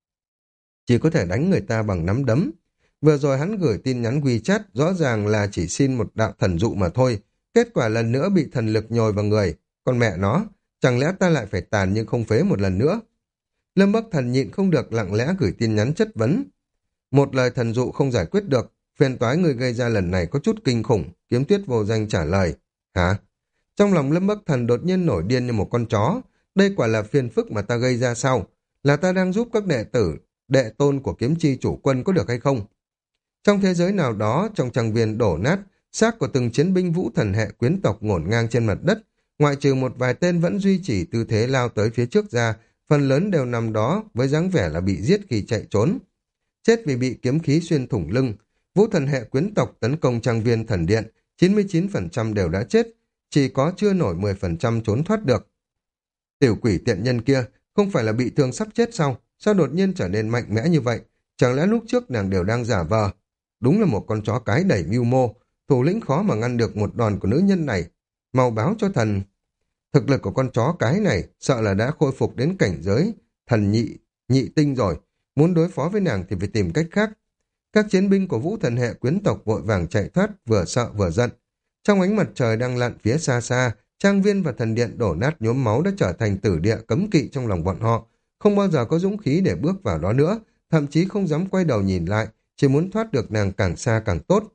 Chỉ có thể đánh người ta bằng nắm đấm. Vừa rồi hắn gửi tin nhắn WeChat, rõ ràng là chỉ xin một đạo thần dụ mà thôi, kết quả lần nữa bị thần lực nhồi vào người. Con mẹ nó, chẳng lẽ ta lại phải tàn nhưng không phế một lần nữa? Lâm Bắc Thần nhịn không được lặng lẽ gửi tin nhắn chất vấn. Một lời thần dụ không giải quyết được, phiền toái người gây ra lần này có chút kinh khủng, Kiếm Tuyết Vô Danh trả lời. Hả? Trong lòng Lâm Bắc Thần đột nhiên nổi điên như một con chó. Đây quả là phiền phức mà ta gây ra sao? Là ta đang giúp các đệ tử, đệ tôn của kiếm chi chủ quân có được hay không? Trong thế giới nào đó, trong trang viên đổ nát, xác của từng chiến binh vũ thần hệ quyến tộc ngổn ngang trên mặt đất, ngoại trừ một vài tên vẫn duy trì tư thế lao tới phía trước ra, phần lớn đều nằm đó với dáng vẻ là bị giết khi chạy trốn. Chết vì bị kiếm khí xuyên thủng lưng. Vũ thần hệ quyến tộc tấn công trang viên thần điện, chín mươi chín phần trăm đều đã chết, chỉ có chưa nổi mười phần trăm trốn thoát được. Tiểu quỷ tiện nhân kia, không phải là bị thương sắp chết sao? Sao đột nhiên trở nên mạnh mẽ như vậy? Chẳng lẽ lúc trước nàng đều đang giả vờ? Đúng là một con chó cái đầy mưu mô, thủ lĩnh khó mà ngăn được một đòn của nữ nhân này. Mau báo cho thần. Thực lực của con chó cái này sợ là đã khôi phục đến cảnh giới thần nhị, nhị tinh rồi. Muốn đối phó với nàng thì phải tìm cách khác. Các chiến binh của vũ thần hệ quyến tộc vội vàng chạy thoát, vừa sợ vừa giận. Trong ánh mặt trời đang lặn phía xa xa, trang viên và thần điện đổ nát nhuốm máu đã trở thành tử địa cấm kỵ trong lòng bọn họ. Không bao giờ có dũng khí để bước vào đó nữa, thậm chí không dám quay đầu nhìn lại, chỉ muốn thoát được nàng càng xa càng tốt.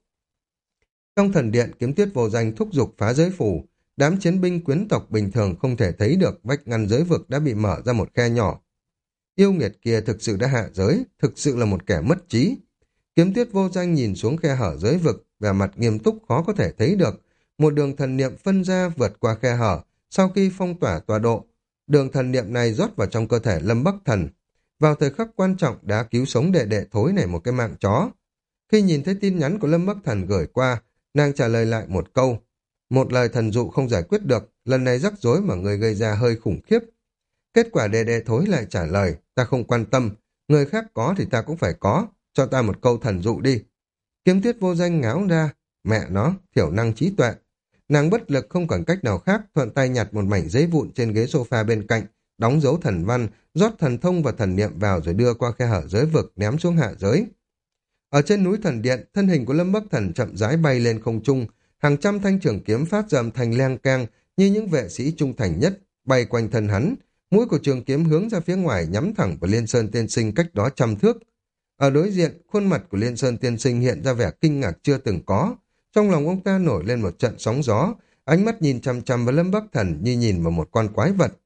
Trong thần điện, Kiếm Tuyết Vô Danh thúc giục phá giới phủ. Đám chiến binh quyến tộc bình thường không thể thấy được vách ngăn giới vực đã bị mở ra một khe nhỏ. Yêu nghiệt kia thực sự đã hạ giới, thực sự là một kẻ mất trí. Kiếm Tuyết Vô Danh nhìn xuống khe hở giới vực, vẻ mặt nghiêm túc khó có thể thấy được. Một đường thần niệm phân ra vượt qua khe hở, sau khi phong tỏa tọa độ. Đường thần niệm này rót vào trong cơ thể Lâm Bắc Thần. Vào thời khắc quan trọng đã cứu sống đệ đệ thối này một cái mạng chó. Khi nhìn thấy tin nhắn của Lâm Bắc Thần gửi qua, nàng trả lời lại một câu. Một lời thần dụ không giải quyết được, lần này rắc rối mà người gây ra hơi khủng khiếp. Kết quả đệ đệ thối lại trả lời, ta không quan tâm, người khác có thì ta cũng phải có, cho ta một câu thần dụ đi. Kiếm Tuyết vô danh ngáo ra, mẹ nó, thiểu năng trí tuệ. Nàng bất lực không còn cách nào khác, thuận tay nhặt một mảnh giấy vụn trên ghế sofa bên cạnh, đóng dấu thần văn, rót thần thông và thần niệm vào rồi đưa qua khe hở giới vực ném xuống hạ giới. Ở trên núi thần điện, thân hình của Lâm Bắc Thần chậm rãi bay lên không trung, hàng trăm thanh trường kiếm phát ra âm thanh leng keng như những vệ sĩ trung thành nhất bay quanh thân hắn. Mũi của trường kiếm hướng ra phía ngoài nhắm thẳng vào Liên Sơn Tiên Sinh cách đó trăm thước. Ở đối diện, khuôn mặt của Liên Sơn Tiên Sinh hiện ra vẻ kinh ngạc chưa từng có. Trong lòng ông ta nổi lên một trận sóng gió, ánh mắt nhìn chằm chằm vào Lâm Bắc Thần như nhìn vào một con quái vật.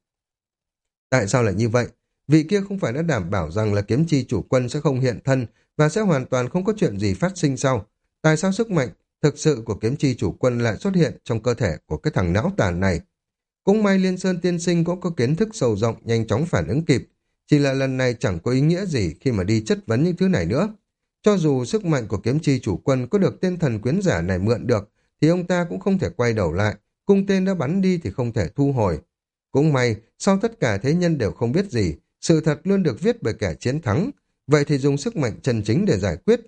Tại sao lại như vậy? Vị kia không phải đã đảm bảo rằng là kiếm chi chủ quân sẽ không hiện thân và sẽ hoàn toàn không có chuyện gì phát sinh sau? Tại sao sức mạnh thực sự của kiếm chi chủ quân lại xuất hiện trong cơ thể của cái thằng não tàn này? Cũng may Liên Sơn Tiên Sinh cũng có kiến thức sâu rộng, nhanh chóng phản ứng kịp. Chỉ là lần này chẳng có ý nghĩa gì khi mà đi chất vấn những thứ này nữa. Cho dù sức mạnh của kiếm chi chủ quân có được tên thần quyến giả này mượn được, thì ông ta cũng không thể quay đầu lại, cung tên đã bắn đi thì không thể thu hồi. Cũng may, sau tất cả thế nhân đều không biết gì, sự thật luôn được viết bởi kẻ chiến thắng, vậy thì dùng sức mạnh chân chính để giải quyết.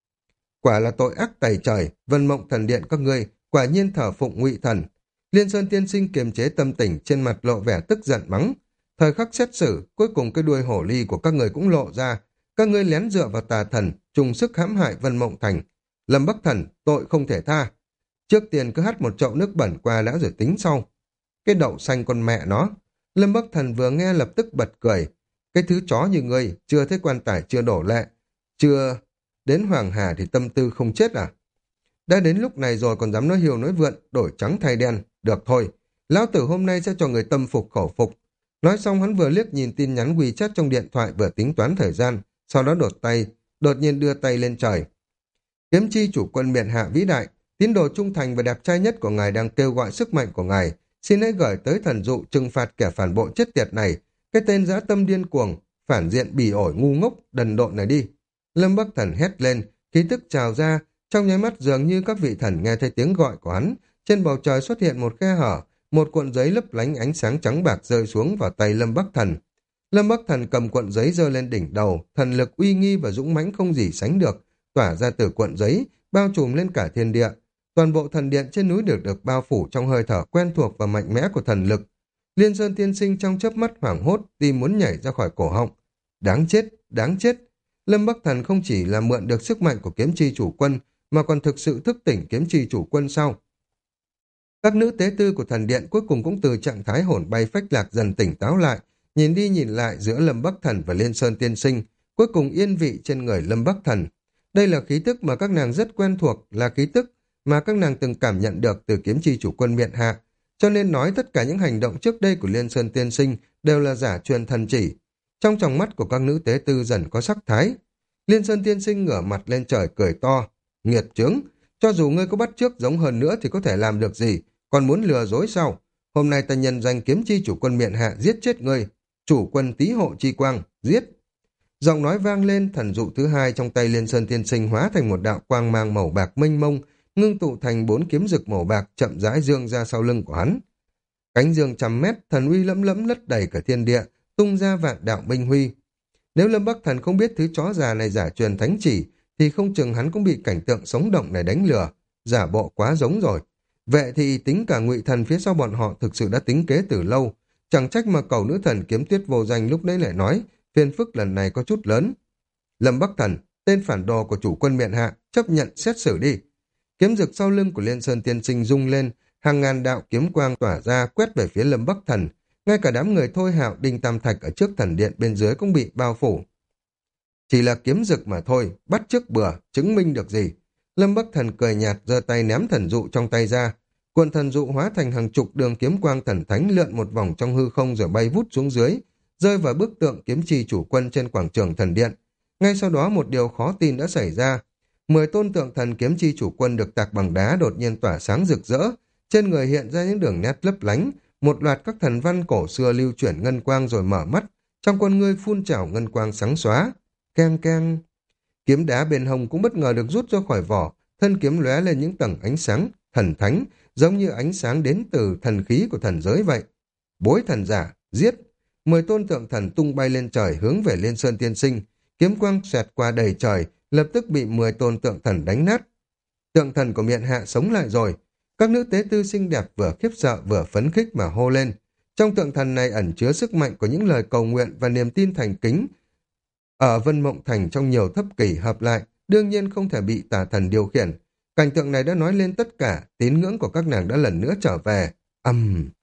Quả là tội ác tày trời, Vân Mộng Thần Điện các ngươi, quả nhiên thờ phụng ngụy thần. Liên Sơn Tiên Sinh kiềm chế tâm tình, trên mặt lộ vẻ tức giận mắng. Thời khắc xét xử, cuối cùng cái đuôi hổ ly của các người cũng lộ ra. Các ngươi lén dựa vào tà thần, trùng sức hãm hại Vân Mộng Thành. Lâm Bắc Thần, tội không thể tha. Trước tiên cứ hắt một chậu nước bẩn qua đã rồi tính sau. Cái đậu xanh con mẹ nó. Lâm Bắc Thần vừa nghe lập tức bật cười. Cái thứ chó như ngươi, chưa thấy quan tài chưa đổ lệ. Chưa đến Hoàng Hà thì tâm tư không chết à? Đã đến lúc này rồi còn dám nói hiều nói vượn, đổi trắng thay đen. Được thôi, lão tử hôm nay sẽ cho người tâm phục khẩu phục. Nói xong hắn vừa liếc nhìn tin nhắn WeChat trong điện thoại vừa tính toán thời gian, sau đó đột tay, đột nhiên đưa tay lên trời. Kiếm chi chủ quân miện hạ vĩ đại, tín đồ trung thành và đẹp trai nhất của ngài đang kêu gọi sức mạnh của ngài, xin hãy gửi tới thần dụ trừng phạt kẻ phản bội chết tiệt này, cái tên dã tâm điên cuồng, phản diện bỉ ổi ngu ngốc, đần độn này đi. Lâm Bắc Thần hét lên, khí tức trào ra, trong nháy mắt dường như các vị thần nghe thấy tiếng gọi của hắn, trên bầu trời xuất hiện một khe hở, một cuộn giấy lấp lánh ánh sáng trắng bạc rơi xuống vào tay Lâm Bắc Thần. Lâm Bắc Thần cầm cuộn giấy giơ lên đỉnh đầu, thần lực uy nghi và dũng mãnh không gì sánh được, tỏa ra từ cuộn giấy, bao trùm lên cả thiên địa. Toàn bộ thần điện trên núi được được bao phủ trong hơi thở quen thuộc và mạnh mẽ của thần lực. Liên Sơn Tiên Sinh trong chớp mắt hoảng hốt, tim muốn nhảy ra khỏi cổ họng. Đáng chết, đáng chết. Lâm Bắc Thần không chỉ là mượn được sức mạnh của kiếm chi chủ quân, mà còn thực sự thức tỉnh kiếm chi chủ quân sau. Các nữ tế tư của thần điện cuối cùng cũng từ trạng thái hồn bay phách lạc dần tỉnh táo lại, nhìn đi nhìn lại giữa Lâm Bắc Thần và Liên Sơn Tiên Sinh, cuối cùng yên vị trên người Lâm Bắc Thần. Đây là khí tức mà các nàng rất quen thuộc, là khí tức mà các nàng từng cảm nhận được từ kiếm chi chủ quân miện hạ, cho nên nói tất cả những hành động trước đây của Liên Sơn Tiên Sinh đều là giả truyền thần chỉ. Trong tròng mắt của các nữ tế tư dần có sắc thái. Liên Sơn Tiên Sinh ngửa mặt lên trời cười to, nghiệt chướng, cho dù ngươi có bắt chước giống hơn nữa thì có thể làm được gì, còn muốn lừa dối sao? Hôm nay ta nhân danh kiếm chi chủ quân miện hạ giết chết ngươi, chủ quân tý hộ chi quang, giết. Giọng nói vang lên, thần dụ thứ hai trong tay Liên Sơn Tiên Sinh hóa thành một đạo quang mang màu bạc mênh mông, ngưng tụ thành bốn kiếm rực màu bạc chậm rãi dương ra sau lưng của hắn. Cánh dương trăm mét, thần uy lẫm lẫm lất đầy cả thiên địa, tung ra vạn đạo binh huy. Nếu Lâm Bắc Thần không biết thứ chó già này giả truyền thánh chỉ, thì không chừng hắn cũng bị cảnh tượng sống động này đánh lừa, giả bộ quá giống rồi. Vậy thì tính cả ngụy thần phía sau bọn họ thực sự đã tính kế từ lâu, chẳng trách mà cầu nữ thần Kiếm Tuyết vô danh lúc đấy lại nói, phiền phức lần này có chút lớn. Lâm Bắc Thần, tên phản đồ của chủ quân miện hạ, chấp nhận xét xử đi. Kiếm rực sau lưng của Liên Sơn Tiên Sinh rung lên, hàng ngàn đạo kiếm quang tỏa ra quét về phía Lâm Bắc Thần, ngay cả đám người Thôi Hạo, Đinh Tam Thạch ở trước thần điện bên dưới cũng bị bao phủ. Chỉ là kiếm rực mà thôi, bắt chước bừa, chứng minh được gì. Lâm Bắc Thần cười nhạt giơ tay ném thần dụ trong tay ra. Cuộn thần dụ hóa thành hàng chục đường kiếm quang thần thánh lượn một vòng trong hư không rồi bay vút xuống dưới, rơi vào bức tượng kiếm chi chủ quân trên quảng trường thần điện. Ngay sau đó một điều khó tin đã xảy ra. Mười tôn tượng thần kiếm chi chủ quân được tạc bằng đá đột nhiên tỏa sáng rực rỡ, trên người hiện ra những đường nét lấp lánh, một loạt các thần văn cổ xưa lưu chuyển ngân quang rồi mở mắt, trong con ngươi phun trào ngân quang sáng xóa. Keng keng. Kiếm đá bên hông cũng bất ngờ được rút ra khỏi vỏ, thân kiếm lóe lên những tầng ánh sáng thần thánh, giống như ánh sáng đến từ thần khí của thần giới vậy. Bối thần giả, giết. Mười tôn tượng thần tung bay lên trời hướng về Liên Sơn Tiên Sinh, kiếm quang xoẹt qua đầy trời, lập tức bị mười tôn tượng thần đánh nát. Tượng thần của miện hạ sống lại rồi. Các nữ tế tư xinh đẹp vừa khiếp sợ vừa phấn khích mà hô lên. Trong tượng thần này ẩn chứa sức mạnh của những lời cầu nguyện và niềm tin thành kính. Ở Vân Mộng Thành trong nhiều thập kỷ hợp lại, đương nhiên không thể bị tà thần điều khiển. Cảnh tượng này đã nói lên tất cả, tín ngưỡng của các nàng đã lần nữa trở về. Ầm! Um.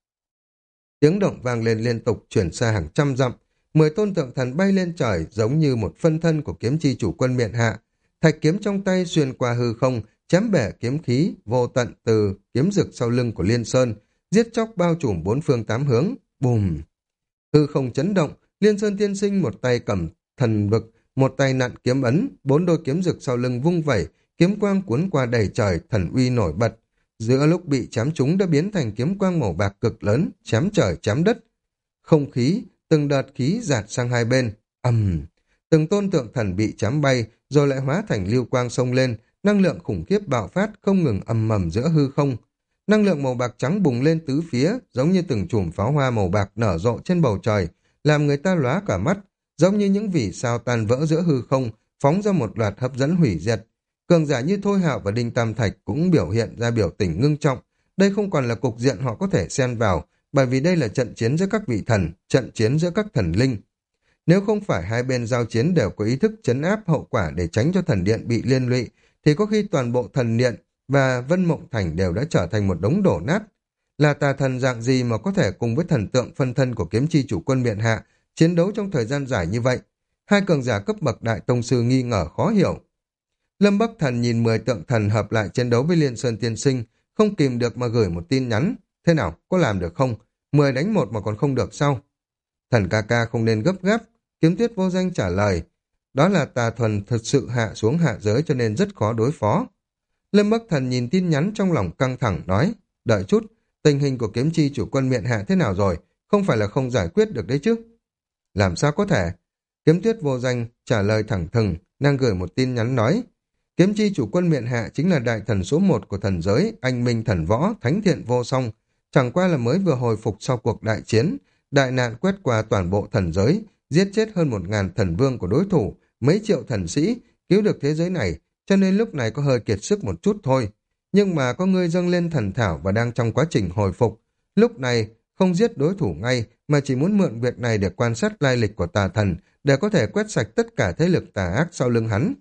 Tiếng động vang lên liên tục chuyển xa hàng trăm dặm. Mười tôn tượng thần bay lên trời giống như một phân thân của kiếm chi chủ quân miện hạ. Thạch kiếm trong tay xuyên qua hư không, chém bẻ kiếm khí vô tận từ kiếm rực sau lưng của Liên Sơn, giết chóc bao trùm bốn phương tám hướng. Bùm! Hư không chấn động, Liên Sơn tiên sinh một tay cầm thần vực, một tay nặn kiếm ấn, bốn đôi kiếm rực sau lưng vung vẩy, kiếm quang cuốn qua đầy trời, thần uy nổi bật. Giữa lúc bị chém trúng đã biến thành kiếm quang màu bạc cực lớn, chém trời chém đất. Không khí, từng đợt khí dạt sang hai bên. Ầm! Từng tôn tượng thần bị chém bay, rồi lại hóa thành lưu quang xông lên, năng lượng khủng khiếp bạo phát không ngừng ầm mầm giữa hư không. Năng lượng màu bạc trắng bùng lên tứ phía, giống như từng chùm pháo hoa màu bạc nở rộ trên bầu trời, làm người ta lóa cả mắt, giống như những vì sao tan vỡ giữa hư không, phóng ra một loạt hấp dẫn hủy diệt. Cường giả như Thôi Hạo và Đinh Tam Thạch cũng biểu hiện ra biểu tình ngưng trọng. Đây không còn là cục diện họ có thể xen vào, bởi vì đây là trận chiến giữa các vị thần, trận chiến giữa các thần linh. Nếu không phải hai bên giao chiến đều có ý thức trấn áp hậu quả để tránh cho thần điện bị liên lụy, thì có khi toàn bộ thần điện và Vân Mộng Thành đều đã trở thành một đống đổ nát. Là tà thần dạng gì mà có thể cùng với thần tượng phân thân của kiếm chi chủ quân miện hạ chiến đấu trong thời gian dài như vậy? Hai cường giả cấp bậc đại tông sư nghi ngờ khó hiểu. Lâm Bắc Thần nhìn mười tượng thần hợp lại chiến đấu với Liên Sơn tiên sinh, không kìm được mà gửi một tin nhắn. Thế nào, có làm được không? Mười đánh một mà còn không được sao? Thần ca ca không nên gấp gáp. Kiếm Tuyết Vô Danh trả lời. Đó là tà thuần thực sự hạ xuống hạ giới cho nên rất khó đối phó. Lâm Bắc Thần nhìn tin nhắn trong lòng căng thẳng nói. Đợi chút, tình hình của kiếm chi chủ quân miện hạ thế nào rồi? Không phải là không giải quyết được đấy chứ? Làm sao có thể? Kiếm Tuyết Vô Danh trả lời thẳng thừng, đang gửi một tin nhắn nói. Kiếm chi chủ quân miện hạ chính là đại thần số một của thần giới, anh minh thần võ, thánh thiện vô song. Chẳng qua là mới vừa hồi phục sau cuộc đại chiến, đại nạn quét qua toàn bộ thần giới, giết chết hơn một ngàn thần vương của đối thủ, mấy triệu thần sĩ, cứu được thế giới này, cho nên lúc này có hơi kiệt sức một chút thôi. Nhưng mà có người dâng lên thần thảo và đang trong quá trình hồi phục. Lúc này, không giết đối thủ ngay, mà chỉ muốn mượn việc này để quan sát lai lịch của tà thần, để có thể quét sạch tất cả thế lực tà ác sau lưng hắn.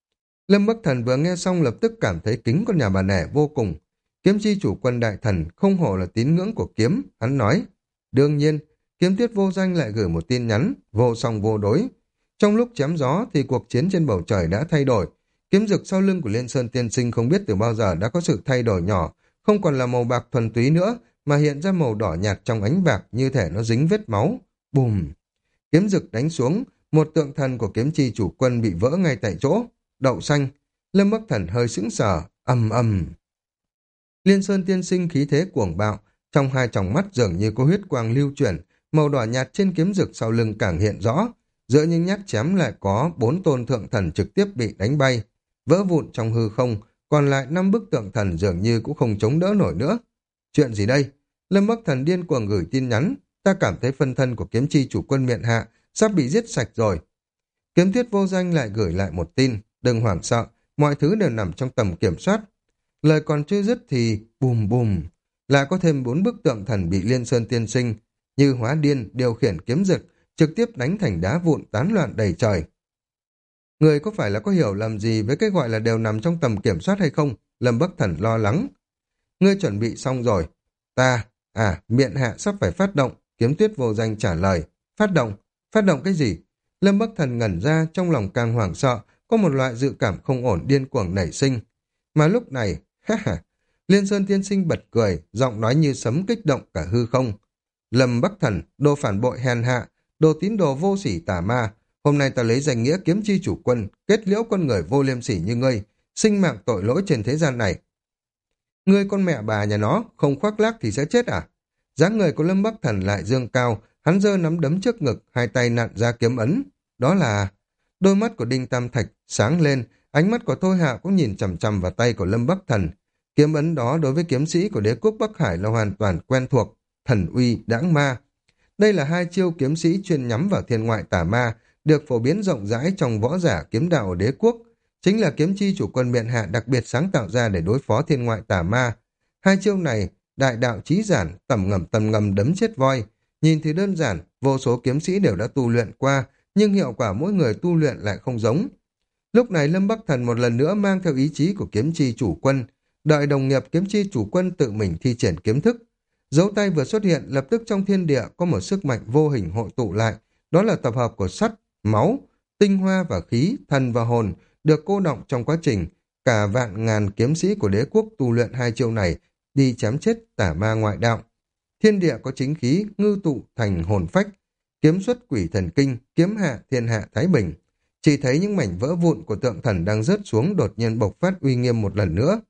Lâm Bắc Thần vừa nghe xong lập tức cảm thấy kính con nhà bà nẻ vô cùng. Kiếm chi chủ quân đại thần không hổ là tín ngưỡng của kiếm, hắn nói. Đương nhiên, Kiếm Tuyết Vô Danh lại gửi một tin nhắn, vô song vô đối. Trong lúc chém gió thì cuộc chiến trên bầu trời đã thay đổi. Kiếm rực sau lưng của Liên Sơn tiên sinh không biết từ bao giờ đã có sự thay đổi nhỏ, không còn là màu bạc thuần túy nữa, mà hiện ra màu đỏ nhạt trong ánh bạc như thể nó dính vết máu. Bùm! Kiếm rực đánh xuống, một tượng thần của kiếm chi chủ quân bị vỡ ngay tại chỗ. Đậu xanh, Lâm Bắc Thần hơi sững sờ, ầm ầm. Liên Sơn tiên sinh khí thế cuồng bạo, trong hai tròng mắt dường như có huyết quang lưu chuyển, màu đỏ nhạt trên kiếm rực sau lưng càng hiện rõ. Giữa những nhát chém lại có bốn tôn thượng thần trực tiếp bị đánh bay, vỡ vụn trong hư không, còn lại năm bức tượng thần dường như cũng không chống đỡ nổi nữa. Chuyện gì đây? Lâm Bắc Thần điên cuồng gửi tin nhắn, ta cảm thấy phân thân của kiếm chi chủ quân miện hạ sắp bị giết sạch rồi. Kiếm Tuyết Vô Danh lại gửi lại một tin, đừng hoảng sợ, mọi thứ đều nằm trong tầm kiểm soát. Lời còn chưa dứt thì bùm bùm, lại có thêm bốn bức tượng thần bị Liên Sơn tiên sinh như hóa điên điều khiển kiếm rực, trực tiếp đánh thành đá vụn tán loạn đầy trời. Người có phải là có hiểu lầm gì với cái gọi là đều nằm trong tầm kiểm soát hay không? Lâm Bắc Thần lo lắng. Ngươi chuẩn bị xong rồi. Ta, à, miện hạ sắp phải phát động. Kiếm Tuyết Vô Danh trả lời. Phát động? Phát động cái gì? Lâm Bắc Thần ngẩn ra, trong lòng càng hoảng sợ, có một loại dự cảm không ổn điên cuồng nảy sinh. Mà lúc này, ha ha, Liên Sơn tiên sinh bật cười, giọng nói như sấm kích động cả hư không. Lâm Bắc Thần, đồ phản bội hèn hạ, đồ tín đồ vô sỉ tà ma, hôm nay ta lấy danh nghĩa kiếm chi chủ quân, kết liễu con người vô liêm sỉ như ngươi, sinh mạng tội lỗi trên thế gian này. Ngươi con mẹ bà nhà nó, không khoác lác thì sẽ chết à? Dáng người của Lâm Bắc Thần lại dương cao, hắn giơ nắm đấm trước ngực, hai tay nặn ra kiếm ấn. Đó là... Đôi mắt của Đinh Tam Thạch sáng lên, ánh mắt của Thôi Hạ cũng nhìn chằm chằm vào tay của Lâm Bắc Thần. Kiếm ấn đó đối với kiếm sĩ của đế quốc Bắc Hải là hoàn toàn quen thuộc, thần uy, đãng ma. Đây là hai chiêu kiếm sĩ chuyên nhắm vào thiên ngoại tà ma, được phổ biến rộng rãi trong võ giả kiếm đạo ở đế quốc. chính là kiếm chi chủ quân miện hạ đặc biệt sáng tạo ra để đối phó thiên ngoại tà ma. Hai chiêu này, đại đạo chí giản, tầm ngầm tầm ngầm đấm chết voi. Nhìn thì đơn giản, vô số kiếm sĩ đều đã tu luyện qua, nhưng hiệu quả mỗi người tu luyện lại không giống. Lúc này Lâm Bắc Thần một lần nữa mang theo ý chí của kiếm chi chủ quân, đợi đồng nghiệp kiếm chi chủ quân tự mình thi triển kiếm thức. Dấu tay vừa xuất hiện, lập tức trong thiên địa có một sức mạnh vô hình hội tụ lại, đó là tập hợp của sắt, máu, tinh hoa và khí, thần và hồn, được cô động trong quá trình cả vạn ngàn kiếm sĩ của đế quốc tu luyện hai chiêu này đi chém chết tà ma ngoại đạo. Thiên địa có chính khí, ngư tụ thành hồn phách, kiếm xuất quỷ thần kinh, kiếm hạ thiên hạ thái bình. Chỉ thấy những mảnh vỡ vụn của tượng thần đang rớt xuống đột nhiên bộc phát uy nghiêm một lần nữa.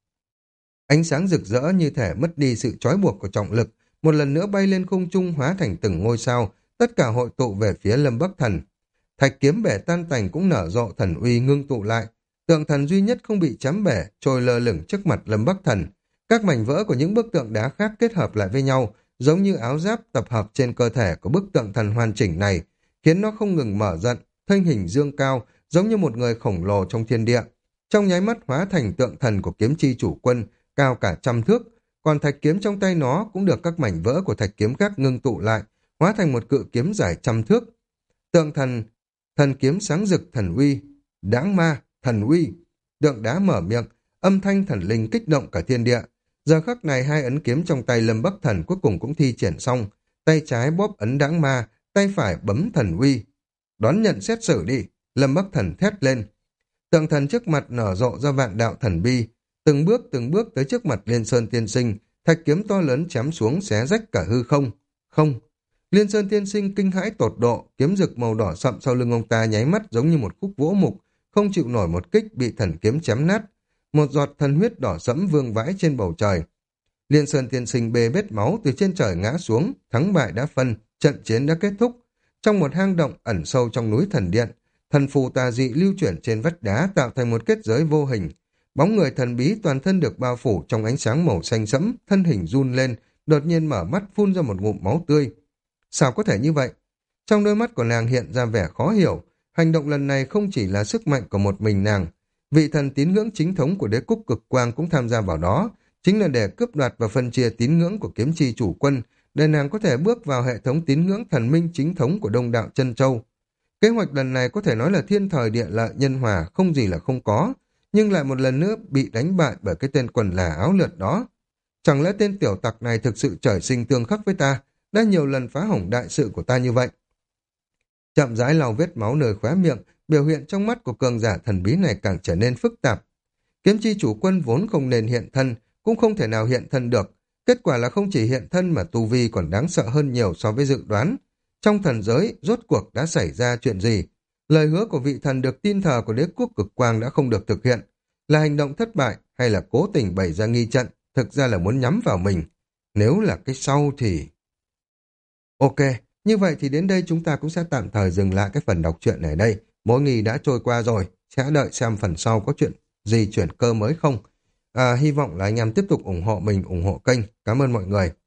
Ánh sáng rực rỡ như thể mất đi sự trói buộc của trọng lực, một lần nữa bay lên không trung hóa thành từng ngôi sao, tất cả hội tụ về phía Lâm Bắc Thần. Thạch kiếm bể tan tành cũng nở rộ thần uy ngưng tụ lại, tượng thần duy nhất không bị chém bể, trôi lơ lửng trước mặt Lâm Bắc Thần. Các mảnh vỡ của những bức tượng đá khác kết hợp lại với nhau, giống như áo giáp tập hợp trên cơ thể của bức tượng thần hoàn chỉnh này, khiến nó không ngừng mở rộng, thân hình dương cao, giống như một người khổng lồ trong thiên địa. Trong nháy mắt hóa thành tượng thần của kiếm chi chủ quân, cao cả trăm thước, còn thạch kiếm trong tay nó cũng được các mảnh vỡ của thạch kiếm khác ngưng tụ lại, hóa thành một cự kiếm dài trăm thước. Tượng thần, thần kiếm sáng rực thần uy, đãng ma, thần uy. Tượng đá mở miệng, âm thanh thần linh kích động cả thiên địa. Giờ khắc này hai ấn kiếm trong tay Lâm Bắc Thần cuối cùng cũng thi triển xong, tay trái bóp ấn đãng ma, tay phải bấm thần uy. Đón nhận xét xử đi, Lâm Bắc Thần thét lên. Tượng thần trước mặt nở rộ ra vạn đạo thần bi, từng bước từng bước tới trước mặt Liên Sơn Tiên Sinh, thạch kiếm to lớn chém xuống xé rách cả hư không. Không, Liên Sơn Tiên Sinh kinh hãi tột độ, kiếm rực màu đỏ sậm sau lưng ông ta nháy mắt giống như một khúc gỗ mục, không chịu nổi một kích bị thần kiếm chém nát. Một giọt thần huyết đỏ sẫm vương vãi trên bầu trời. Liên Sơn Tiên Sinh bê bết máu từ trên trời ngã xuống, thắng bại đã phân, trận chiến đã kết thúc. Trong một hang động ẩn sâu trong núi thần điện, thần phù tà dị lưu chuyển trên vách đá tạo thành một kết giới vô hình. Bóng người thần bí toàn thân được bao phủ trong ánh sáng màu xanh sẫm, thân hình run lên, đột nhiên mở mắt phun ra một ngụm máu tươi. Sao có thể như vậy? Trong đôi mắt của nàng hiện ra vẻ khó hiểu, hành động lần này không chỉ là sức mạnh của một mình nàng. Vị thần tín ngưỡng chính thống của đế quốc cực quang cũng tham gia vào đó, chính là để cướp đoạt và phân chia tín ngưỡng của kiếm chi chủ quân, để nàng có thể bước vào hệ thống tín ngưỡng thần minh chính thống của Đông Đạo Chân Châu. Kế hoạch lần này có thể nói là thiên thời địa lợi nhân hòa, không gì là không có, nhưng lại một lần nữa bị đánh bại bởi cái tên quần là áo lượt đó. Chẳng lẽ tên tiểu tặc này thực sự trời sinh tương khắc với ta, đã nhiều lần phá hỏng đại sự của ta như vậy? Chậm rãi lau vết máu nơi khóe miệng, biểu hiện trong mắt của cường giả thần bí này càng trở nên phức tạp. Kiếm chi chủ quân vốn không nên hiện thân, cũng không thể nào hiện thân được. Kết quả là không chỉ hiện thân mà tu vi còn đáng sợ hơn nhiều so với dự đoán. Trong thần giới, rốt cuộc đã xảy ra chuyện gì? Lời hứa của vị thần được tin thờ của đế quốc cực quang đã không được thực hiện. Là hành động thất bại hay là cố tình bày ra nghi trận, thực ra là muốn nhắm vào mình. Nếu là cái sau thì... Ok, như vậy thì đến đây chúng ta cũng sẽ tạm thời dừng lại cái phần đọc truyện này đây. Mỗi ngày đã trôi qua rồi, sẽ đợi xem phần sau có chuyện gì chuyển cơ mới không. À, hy vọng là anh em tiếp tục ủng hộ mình, ủng hộ kênh. Cảm ơn mọi người.